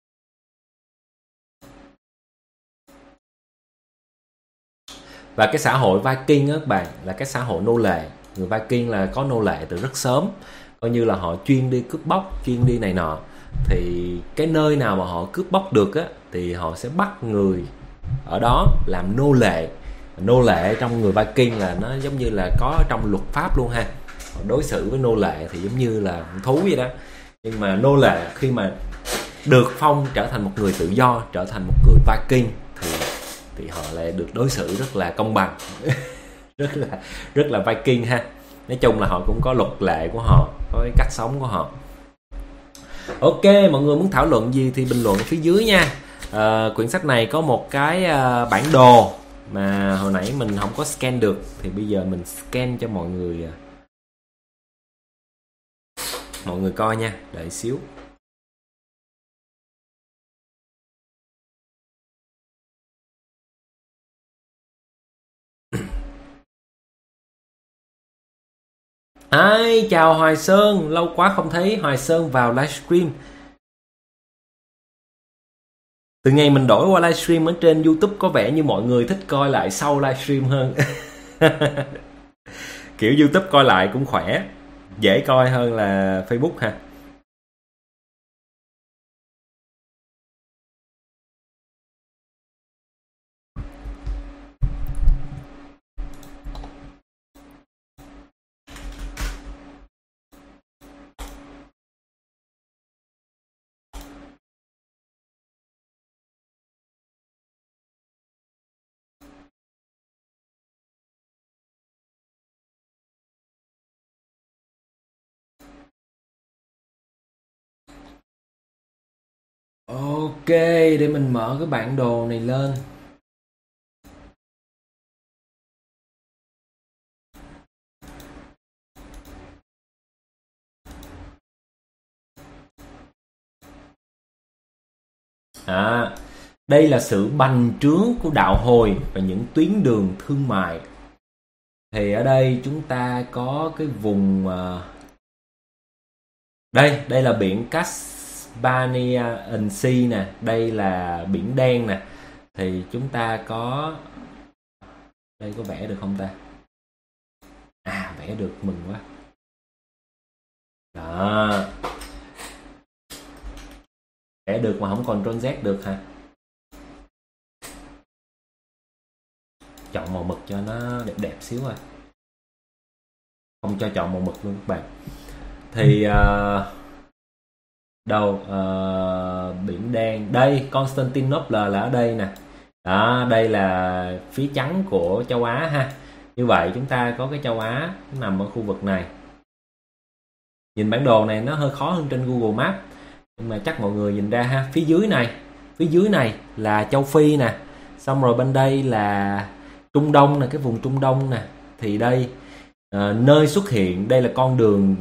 Và cái xã hội Viking á các bạn là cái xã hội nô lệ. Người Viking là có nô lệ từ rất sớm, coi như là họ chuyên đi cướp bóc, chuyên đi này nọ. Thì cái nơi nào mà họ cướp bóc được á thì họ sẽ bắt người ở đó làm nô lệ. Nô lệ trong người Viking là nó giống như là có trong luật pháp luôn ha. Họ đối xử với nô lệ thì giống như là thú vậy đó. Nhưng mà nô lệ khi mà được phong trở thành một người tự do, trở thành một người Viking thì họ lại được đối xử rất là công bằng. rất là Viking ha. Nói chung là họ cũng có luật lệ của họ, có cái cách sống của họ. Ok, mọi người muốn thảo luận gì thì bình luận ở phía dưới nha. Quyển sách này có một cái bản đồ mà hồi nãy mình không có scan được, thì bây giờ mình scan cho mọi người coi nha. Đợi xíu. Chào Hoài Sơn, lâu quá không thấy Hoài Sơn vào livestream. Từ ngày mình đổi qua livestream ở trên YouTube có vẻ như mọi người thích coi lại sau livestream hơn. Kiểu YouTube coi lại cũng khỏe, dễ coi hơn là Facebook ha. Ok, để mình mở cái bản đồ này lên. Đây là sự bành trướng của đạo hồi và những tuyến đường thương mại. Thì ở đây chúng ta có cái vùng đây là biển Caspian Sea nè, đây là biển đen nè. Thì chúng ta có, đây có vẽ được không ta? Vẽ được, mừng quá. Đó, vẽ được mà không Ctrl Z được hả? Chọn màu mực cho nó đẹp đẹp xíu rồi, không cho chọn màu mực luôn các bạn. Thì biển đen đây, Constantinople là ở đây nè. Đó, đây là phía trắng của châu Á ha. Như vậy chúng ta có cái châu Á nằm ở khu vực này. Nhìn bản đồ này nó hơi khó hơn trên Google Maps, nhưng mà chắc mọi người nhìn ra ha. Phía dưới này là châu Phi nè, xong rồi bên đây là Trung Đông nè, cái vùng Trung Đông nè. Thì đây nơi xuất hiện, đây là con đường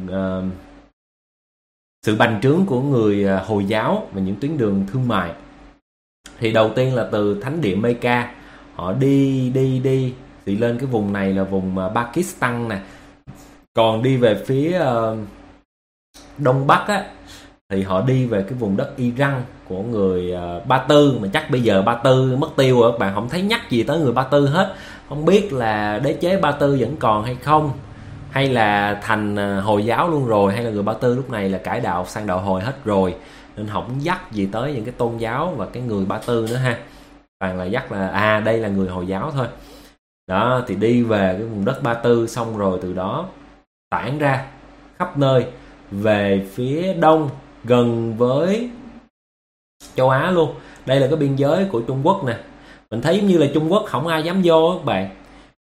sự bành trướng của người Hồi giáo và những tuyến đường thương mại. Thì đầu tiên là từ thánh địa Mecca, họ đi thì lên cái vùng này là vùng Pakistan nè. Còn đi về phía đông bắc á, thì họ đi về cái vùng đất Iran của người Ba Tư, mà chắc bây giờ Ba Tư mất tiêu rồi các bạn, không thấy nhắc gì tới người Ba Tư hết. Không biết là đế chế Ba Tư vẫn còn hay không, hay là thành Hồi giáo luôn rồi, hay là người Ba Tư lúc này là cải đạo sang đạo Hồi hết rồi, nên không dắt gì tới những cái tôn giáo và cái người Ba Tư nữa ha. Toàn là dắt là đây là người Hồi giáo thôi. Đó, thì đi về cái vùng đất Ba Tư, xong rồi từ đó tản ra khắp nơi về phía đông gần với châu Á luôn. Đây là cái biên giới của Trung Quốc nè. Mình thấy như là Trung Quốc không ai dám vô các bạn.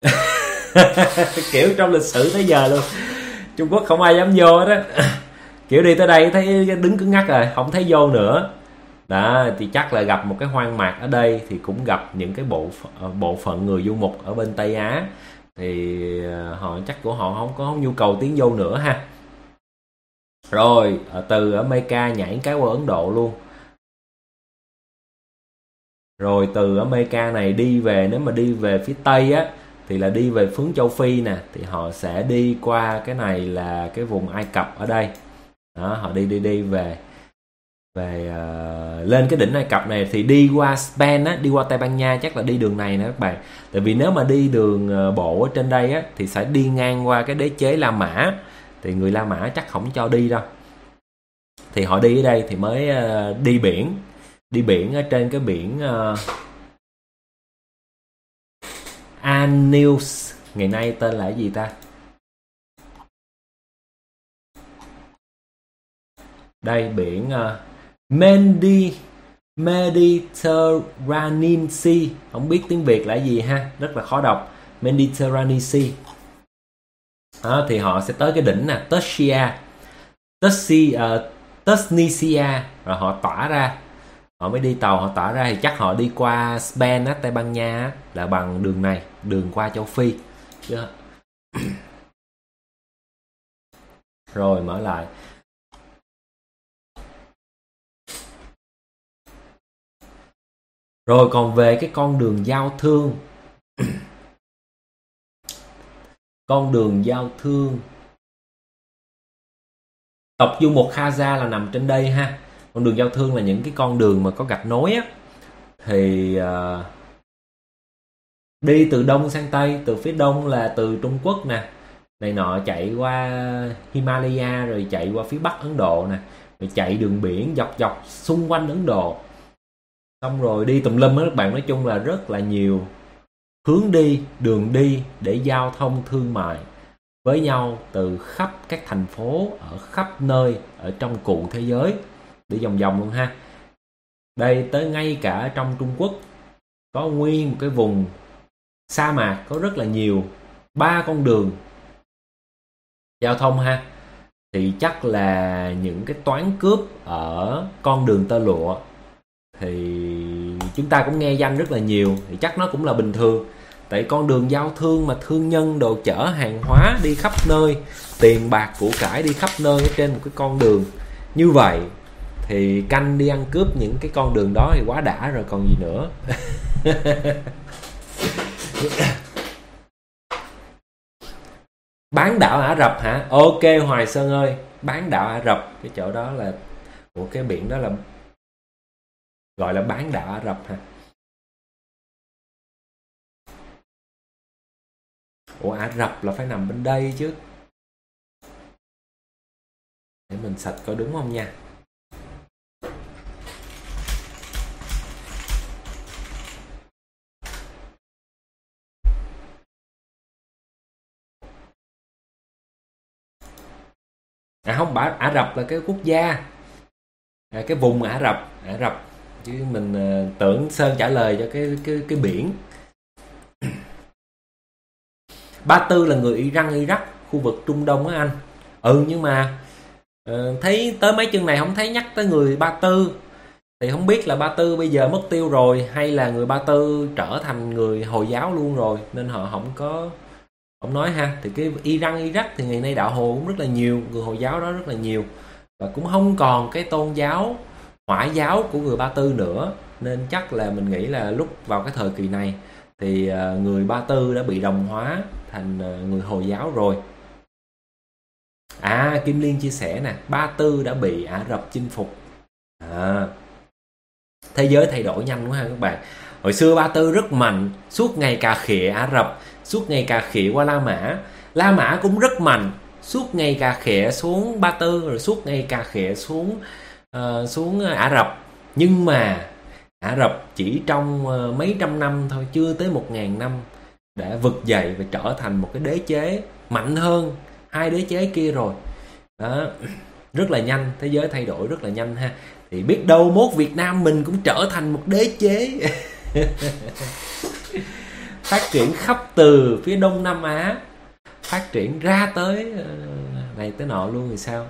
Kiểu trong lịch sử tới giờ luôn, Trung Quốc không ai dám vô đó. Kiểu đi tới đây thấy đứng cứng ngắc rồi, không thấy vô nữa. Đó, thì chắc là gặp một cái hoang mạc ở đây, thì cũng gặp những cái bộ phận người du mục ở bên Tây Á. thì họ chắc của họ không có nhu cầu tiến vô nữa ha. Rồi từ ở Mecca nhảy cái qua Ấn Độ luôn. Rồi từ ở Mecca này đi về, nếu mà đi về phía Tây á thì là đi về hướng châu Phi nè, thì họ sẽ đi qua cái này là cái vùng Ai Cập ở đây. Đó, họ đi về lên cái đỉnh Ai Cập này thì đi qua Spain á, đi qua Tây Ban Nha, chắc là đi đường này nè các bạn. Tại vì nếu mà đi đường bộ ở trên đây á thì sẽ đi ngang qua cái đế chế La Mã, thì người La Mã chắc không cho đi đâu. Thì họ đi ở đây thì mới đi biển ở trên cái biển Anils, ngày nay tên là cái gì ta? Đây, biển Mediterranean Sea, không biết tiếng Việt là gì ha, rất là khó đọc. Mediterranean Sea. Đó, thì họ sẽ tới cái đỉnh nè, Tusnisia, rồi họ tỏa ra, họ mới đi tàu, họ tỏa ra thì chắc họ đi qua Spain á, Tây Ban Nha á, là bằng đường này, đường qua châu Phi chứ. Rồi mở lại. Rồi còn về cái con đường giao thương con đường giao thương tộc du mục Khaza là nằm trên đây ha. Con đường giao thương là những cái con đường mà có gạch nối á, thì đi từ đông sang tây, từ phía đông là từ Trung Quốc nè, này nọ, chạy qua Himalaya, rồi chạy qua phía bắc Ấn Độ nè, rồi chạy đường biển dọc xung quanh Ấn Độ, xong rồi đi tùm lum á các bạn. Nói chung là rất là nhiều hướng đi, đường đi để giao thông thương mại với nhau từ khắp các thành phố ở khắp nơi ở trong cụ thế giới, đi vòng vòng luôn ha. Đây tới ngay cả trong Trung Quốc có nguyên một cái vùng sa mạc, có rất là nhiều 3 con đường giao thông ha. Thì chắc là những cái toán cướp ở con đường tơ lụa thì chúng ta cũng nghe danh rất là nhiều, thì chắc nó cũng là bình thường. Tại con đường giao thương mà thương nhân đồ chở hàng hóa đi khắp nơi, tiền bạc của cải đi khắp nơi trên một cái con đường như vậy, thì canh đi ăn cướp những cái con đường đó thì quá đã rồi còn gì nữa. Bán đảo Ả Rập hả? Ok Hoài Sơn ơi, bán đảo Ả Rập, cái chỗ đó là của cái biển đó là gọi là bán đảo Ả Rập hả? Ủa Ả Rập là phải nằm bên đây chứ. Để mình sạch coi đúng không nha. Không, Ả Rập là cái quốc gia, cái vùng Ả Rập chứ mình tưởng Sơn trả lời cho cái biển. Ba Tư là người Iraq, khu vực Trung Đông á anh. Nhưng mà thấy tới mấy chương này không thấy nhắc tới người Ba Tư, thì không biết là Ba Tư bây giờ mất tiêu rồi hay là người Ba Tư trở thành người Hồi giáo luôn rồi, nên họ không nói ha. Thì cái Iraq thì ngày nay đạo Hồi cũng rất là nhiều, người Hồi giáo đó rất là nhiều, và cũng không còn cái tôn giáo Hỏa giáo của người Ba Tư nữa, nên chắc là mình nghĩ là lúc vào cái thời kỳ này thì người Ba Tư đã bị đồng hóa thành người Hồi giáo rồi. Kim Liên chia sẻ nè, Ba Tư đã bị Ả Rập chinh phục. Thế giới thay đổi nhanh quá ha các bạn. Hồi xưa Ba Tư rất mạnh, suốt ngày cà khịa Ả Rập, suốt ngày cà khịa qua La Mã. La Mã cũng rất mạnh, suốt ngày cà khịa xuống Ba Tư, rồi suốt ngày cà khịa xuống Ả Rập. Nhưng mà Ả Rập chỉ trong mấy trăm năm thôi, chưa tới 1000 năm, đã vực dậy và trở thành một cái đế chế mạnh hơn hai đế chế kia rồi. Đó, rất là nhanh, thế giới thay đổi rất là nhanh ha. Thì biết đâu mốt Việt Nam mình cũng trở thành một đế chế. Phát triển khắp từ phía Đông Nam Á, phát triển ra tới này tới nọ luôn thì sao.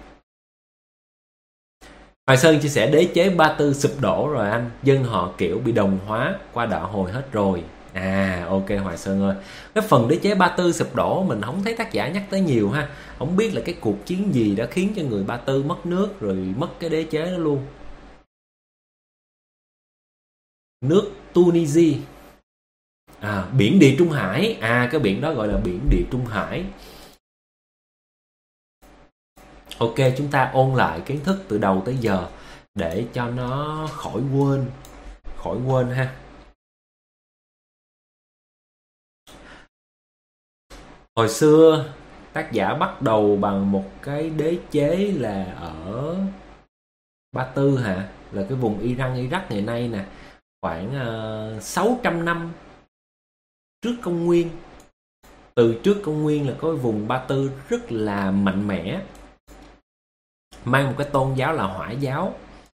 Hoài Sơn chia sẻ đế chế Ba Tư sụp đổ rồi anh, dân họ kiểu bị đồng hóa qua đạo Hồi hết rồi. Ok Hoài Sơn ơi, cái phần đế chế Ba Tư sụp đổ mình không thấy tác giả nhắc tới nhiều ha. Không biết là cái cuộc chiến gì đã khiến cho người Ba Tư mất nước rồi mất cái đế chế đó luôn. Nước Tunisia. Biển Địa Trung Hải. Cái biển đó gọi là biển Địa Trung Hải. Ok, chúng ta ôn lại kiến thức từ đầu tới giờ để cho nó khỏi quên ha. Hồi xưa tác giả bắt đầu bằng một cái đế chế là ở Ba Tư hả? Là cái vùng Iran, Iraq ngày nay nè, khoảng 600 năm trước công nguyên. Từ trước công nguyên là có vùng Ba Tư rất là mạnh mẽ, mang một cái tôn giáo là Hỏa giáo.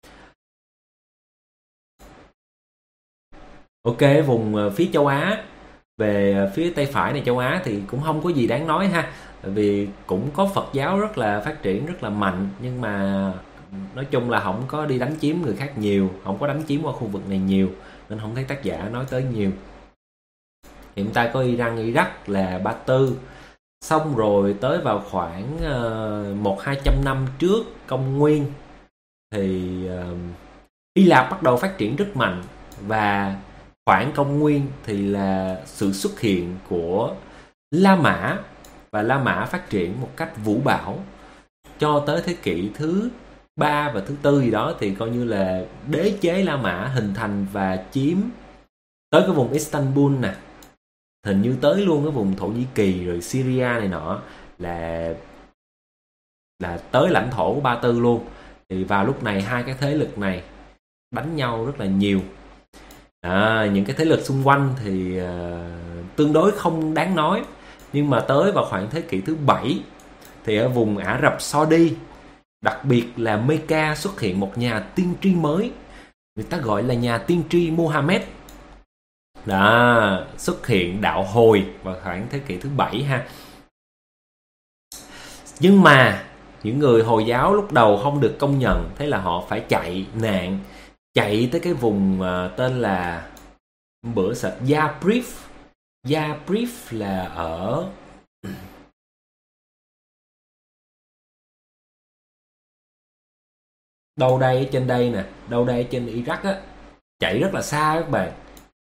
Ok, vùng phía châu Á, về phía tay phải này châu Á thì cũng không có gì đáng nói ha, tại vì cũng có Phật giáo rất là phát triển, rất là mạnh, nhưng mà nói chung là không có đi đánh chiếm người khác nhiều, không có đánh chiếm qua khu vực này nhiều, nên không thấy tác giả nói tới nhiều. Hiện tại có Iran, Iraq là Ba Tư, xong rồi tới vào khoảng 100-200 năm trước công nguyên thì Hy Lạp bắt đầu phát triển rất mạnh, và khoảng công nguyên thì là sự xuất hiện của La Mã, và La Mã phát triển một cách vũ bão cho tới thế kỷ thứ 3 và thứ 4 gì đó, thì coi như là đế chế La Mã hình thành và chiếm tới cái vùng Istanbul nè, hình như tới luôn cái vùng Thổ Nhĩ Kỳ rồi Syria này nọ, là tới lãnh thổ của Ba Tư luôn. Thì vào lúc này hai cái thế lực này đánh nhau rất là nhiều. Những cái thế lực xung quanh thì tương đối không đáng nói, nhưng mà tới vào khoảng thế kỷ thứ 7 thì ở vùng Ả Rập Saudi, đặc biệt là Mecca, xuất hiện một nhà tiên tri mới, người ta gọi là nhà tiên tri Muhammad. Đó, xuất hiện đạo Hồi vào khoảng thế kỷ thứ 7 ha. Nhưng mà những người Hồi giáo lúc đầu không được công nhận, thế là họ phải chạy nạn, chạy tới cái vùng tên là bữa sạch Yaprif. Yaprif là ở đâu đây, trên đây nè, đâu đây trên Iraq á, chạy rất là xa các bạn.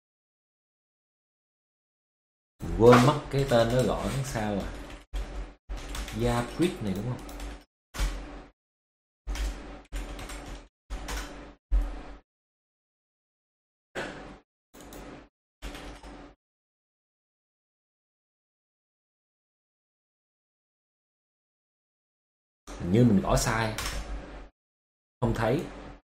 Quên mất cái tên nó gọi nó sao rồi. Yaprif này đúng không? Hình như mình gõ sai, không thấy.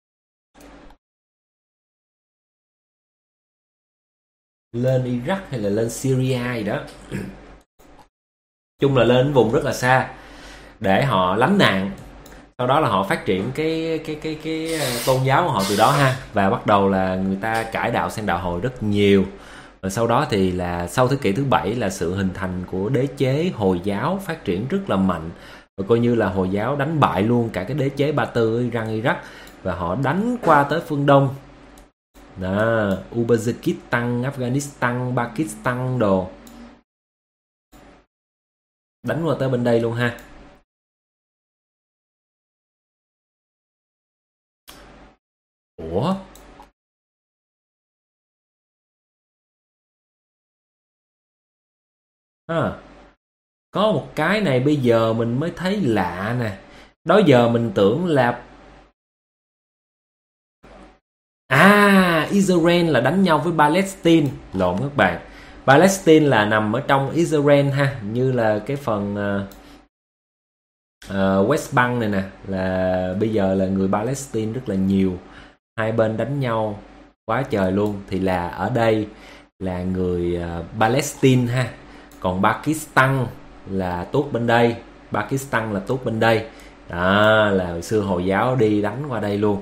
Lên Iraq hay là lên Syria gì đó. Chung là lên vùng rất là xa để họ lánh nạn. Sau đó là họ phát triển cái tôn giáo của họ từ đó ha, và bắt đầu là người ta cải đạo sang đạo Hồi rất nhiều. Và sau đó thì là sau thế kỷ thứ 7 là sự hình thành của đế chế Hồi giáo phát triển rất là mạnh, và coi như là Hồi giáo đánh bại luôn cả cái đế chế Ba Tư Iran, Iraq, và họ đánh qua tới phương Đông. Đó, Uzbekistan, Afghanistan, Pakistan đồ, đánh qua tới bên đây luôn ha. Ủa? Có một cái này bây giờ mình mới thấy lạ nè. Đó giờ mình tưởng là Israel là đánh nhau với Palestine. Lộn các bạn. Palestine là nằm ở trong Israel ha, như là cái phần West Bank này nè, là bây giờ là người Palestine rất là nhiều, hai bên đánh nhau quá trời luôn. Thì là ở đây là người Palestine ha, còn Pakistan là tốt bên đây, Pakistan là tốt bên đây. Đó là hồi xưa Hồi giáo đi đánh qua đây luôn.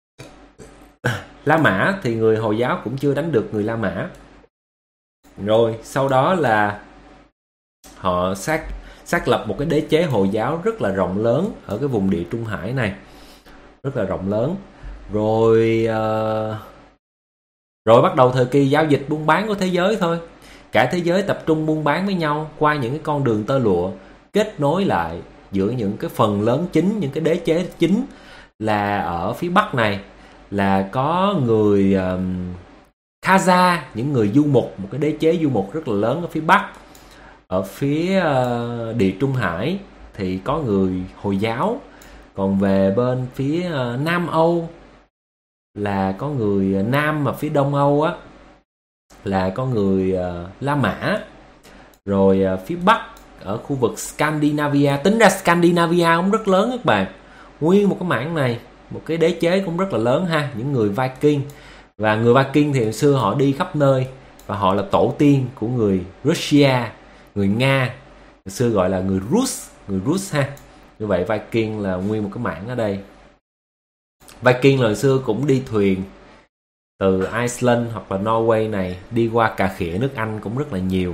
La Mã thì người Hồi giáo cũng chưa đánh được người La Mã. Rồi sau đó là họ xác lập một cái đế chế Hồi giáo rất là rộng lớn ở cái vùng Địa Trung Hải này, rất là rộng lớn. Rồi Rồi bắt đầu thời kỳ giao dịch buôn bán của thế giới thôi. Cả thế giới tập trung buôn bán với nhau qua những cái con đường tơ lụa, kết nối lại giữa những cái phần lớn chính, những cái đế chế chính là ở phía Bắc này là có người Khaza, những người du mục, một cái đế chế du mục rất là lớn ở phía Bắc. Ở phía Địa Trung Hải thì có người Hồi giáo. Còn về bên phía Nam Âu là có người Nam, mà phía Đông Âu á là có người La Mã. Rồi phía Bắc ở khu vực Scandinavia, tính ra Scandinavia cũng rất lớn các bạn. Nguyên một cái mảng này, một cái đế chế cũng rất là lớn ha. Những người Viking, và người Viking thì hồi xưa họ đi khắp nơi, và họ là tổ tiên của người Russia, người Nga, hồi xưa gọi là người Rus ha. Như vậy Viking là nguyên một cái mảng ở đây. Viking là hồi xưa cũng đi thuyền từ Iceland hoặc là Norway này đi qua cà khịa nước Anh cũng rất là nhiều.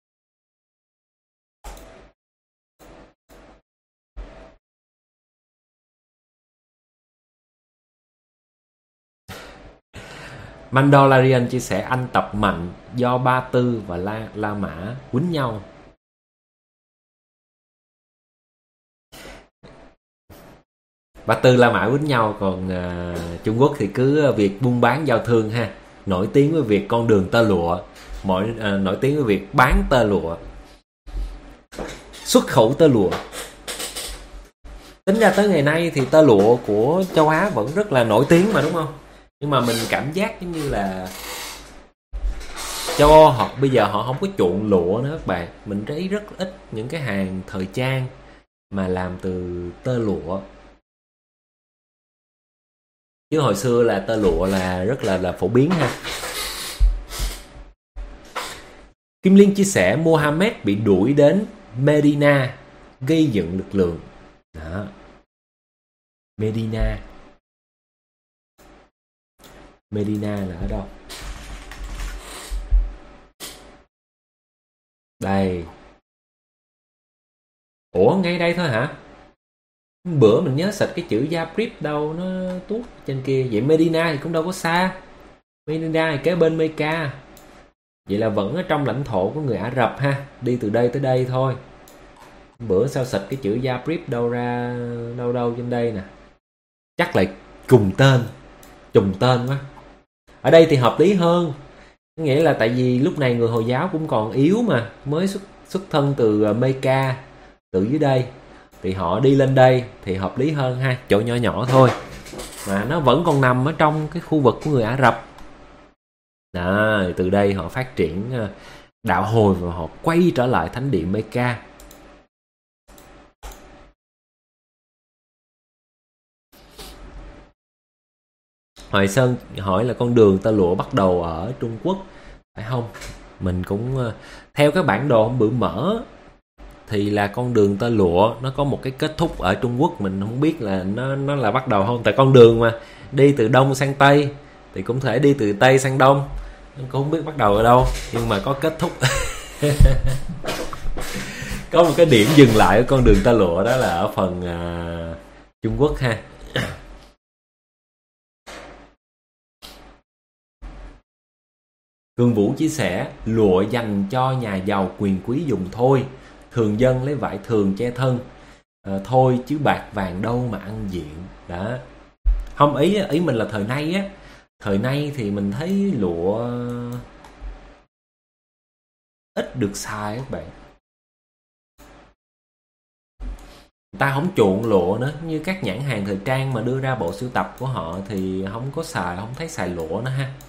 Mandalorian chia sẻ anh tập mạnh do Ba Tư và La Mã quýnh nhau. Ba Tư La Mã quýnh nhau, còn Trung Quốc thì cứ việc buôn bán giao thương ha, nổi tiếng với việc con đường tơ lụa, nổi tiếng với việc bán tơ lụa, xuất khẩu tơ lụa. Tính ra tới ngày nay thì tơ lụa của châu Á vẫn rất là nổi tiếng mà, đúng không? Nhưng mà mình cảm giác giống như là châu Âu bây giờ họ không có chuộng lụa nữa các bạn. Mình thấy rất ít những cái hàng thời trang mà làm từ tơ lụa. Chứ hồi xưa là tơ lụa là rất là phổ biến ha. Kim Liên chia sẻ Mohammed bị đuổi đến Medina gây dựng lực lượng. Đó. Medina là ở đâu? Đây. Ủa ngay đây thôi hả? Bữa mình nhớ xịt cái chữ Yaprib đâu nó tuốt trên kia. Vậy Medina thì cũng đâu có xa. Medina thì kế bên Mecca. Vậy là vẫn ở trong lãnh thổ của người Ả Rập ha. Đi từ đây tới đây thôi. Bữa sao xịt cái chữ Yaprib đâu ra đâu trên đây nè. Chắc là trùng tên quá. Ở đây thì hợp lý hơn. Nghĩa là tại vì lúc này người Hồi giáo cũng còn yếu mà, mới xuất thân từ Mecca, từ dưới đây, thì họ đi lên đây thì hợp lý hơn ha. Chỗ nhỏ nhỏ thôi mà nó vẫn còn nằm ở trong cái khu vực của người Ả Rập đó. Từ đây họ phát triển đạo hồi và họ quay trở lại thánh địa Mecca. Hoài Sơn hỏi là con đường tơ lụa bắt đầu ở Trung Quốc phải không? Mình cũng theo cái bản đồ hôm bữa mở thì là con đường tơ lụa nó có một cái kết thúc ở Trung Quốc. Mình không biết là nó là bắt đầu không, tại con đường mà đi từ Đông sang Tây thì cũng thể đi từ Tây sang Đông, cũng không biết bắt đầu ở đâu, nhưng mà có kết thúc. Có một cái điểm dừng lại ở con đường tơ lụa, đó là ở phần Trung Quốc ha. Cường Vũ chia sẻ lụa dành cho nhà giàu quyền quý dùng thôi, thường dân lấy vải thường che thân thôi, chứ bạc vàng đâu mà ăn diện. Đó. Không, ý mình là thời nay á. Thời nay thì mình thấy lụa ít được xài các bạn. Người ta không chuộng lụa nữa. Như các nhãn hàng thời trang mà đưa ra bộ sưu tập của họ thì không thấy xài lụa nữa ha.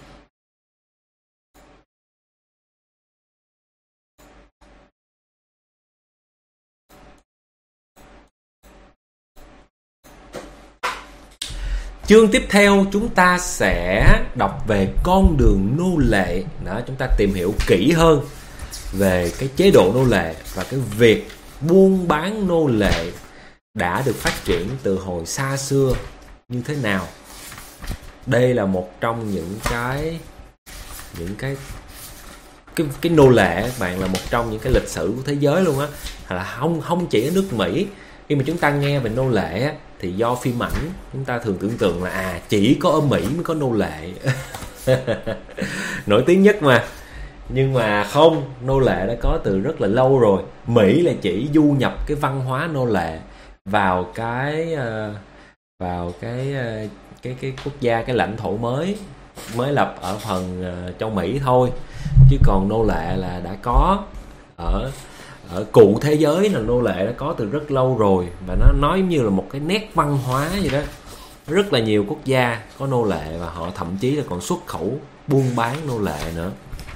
Chương tiếp theo chúng ta sẽ đọc về con đường nô lệ. Đó, chúng ta tìm hiểu kỹ hơn về cái chế độ nô lệ và cái việc buôn bán nô lệ đã được phát triển từ hồi xa xưa như thế nào. Đây là một trong những cái nô lệ, các bạn, là một trong những cái lịch sử của thế giới luôn á. Là không chỉ ở nước Mỹ. Khi mà chúng ta nghe về nô lệ á, thì do phim ảnh chúng ta thường tưởng tượng là chỉ có ở Mỹ mới có nô lệ. Nổi tiếng nhất mà. Nhưng mà không, nô lệ đã có từ rất là lâu rồi. Mỹ là chỉ du nhập cái văn hóa nô lệ vào cái quốc gia, cái lãnh thổ mới lập ở phần châu Mỹ thôi. Chứ còn nô lệ là đã có ở cụ thế giới, là nô lệ đã có từ rất lâu rồi, và nó nói như là một cái nét văn hóa vậy đó. Rất là nhiều quốc gia có nô lệ, và họ thậm chí là còn xuất khẩu buôn bán nô lệ nữa.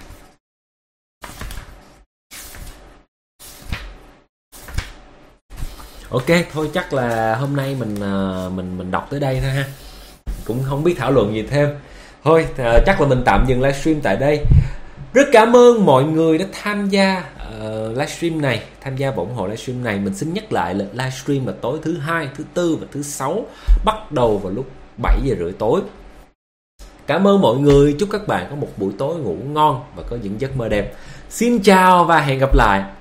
Ok, thôi chắc là hôm nay mình đọc tới đây thôi ha. Cũng không biết thảo luận gì thêm. Thôi chắc là mình tạm dừng livestream tại đây. Rất cảm ơn mọi người đã tham gia livestream này, tham gia và ủng hộ livestream này. Mình xin nhắc lại là livestream là tối thứ Hai, thứ Tư và thứ Sáu, bắt đầu vào lúc 7 giờ rưỡi tối. Cảm ơn mọi người, chúc các bạn có một buổi tối ngủ ngon và có những giấc mơ đẹp. Xin chào và hẹn gặp lại.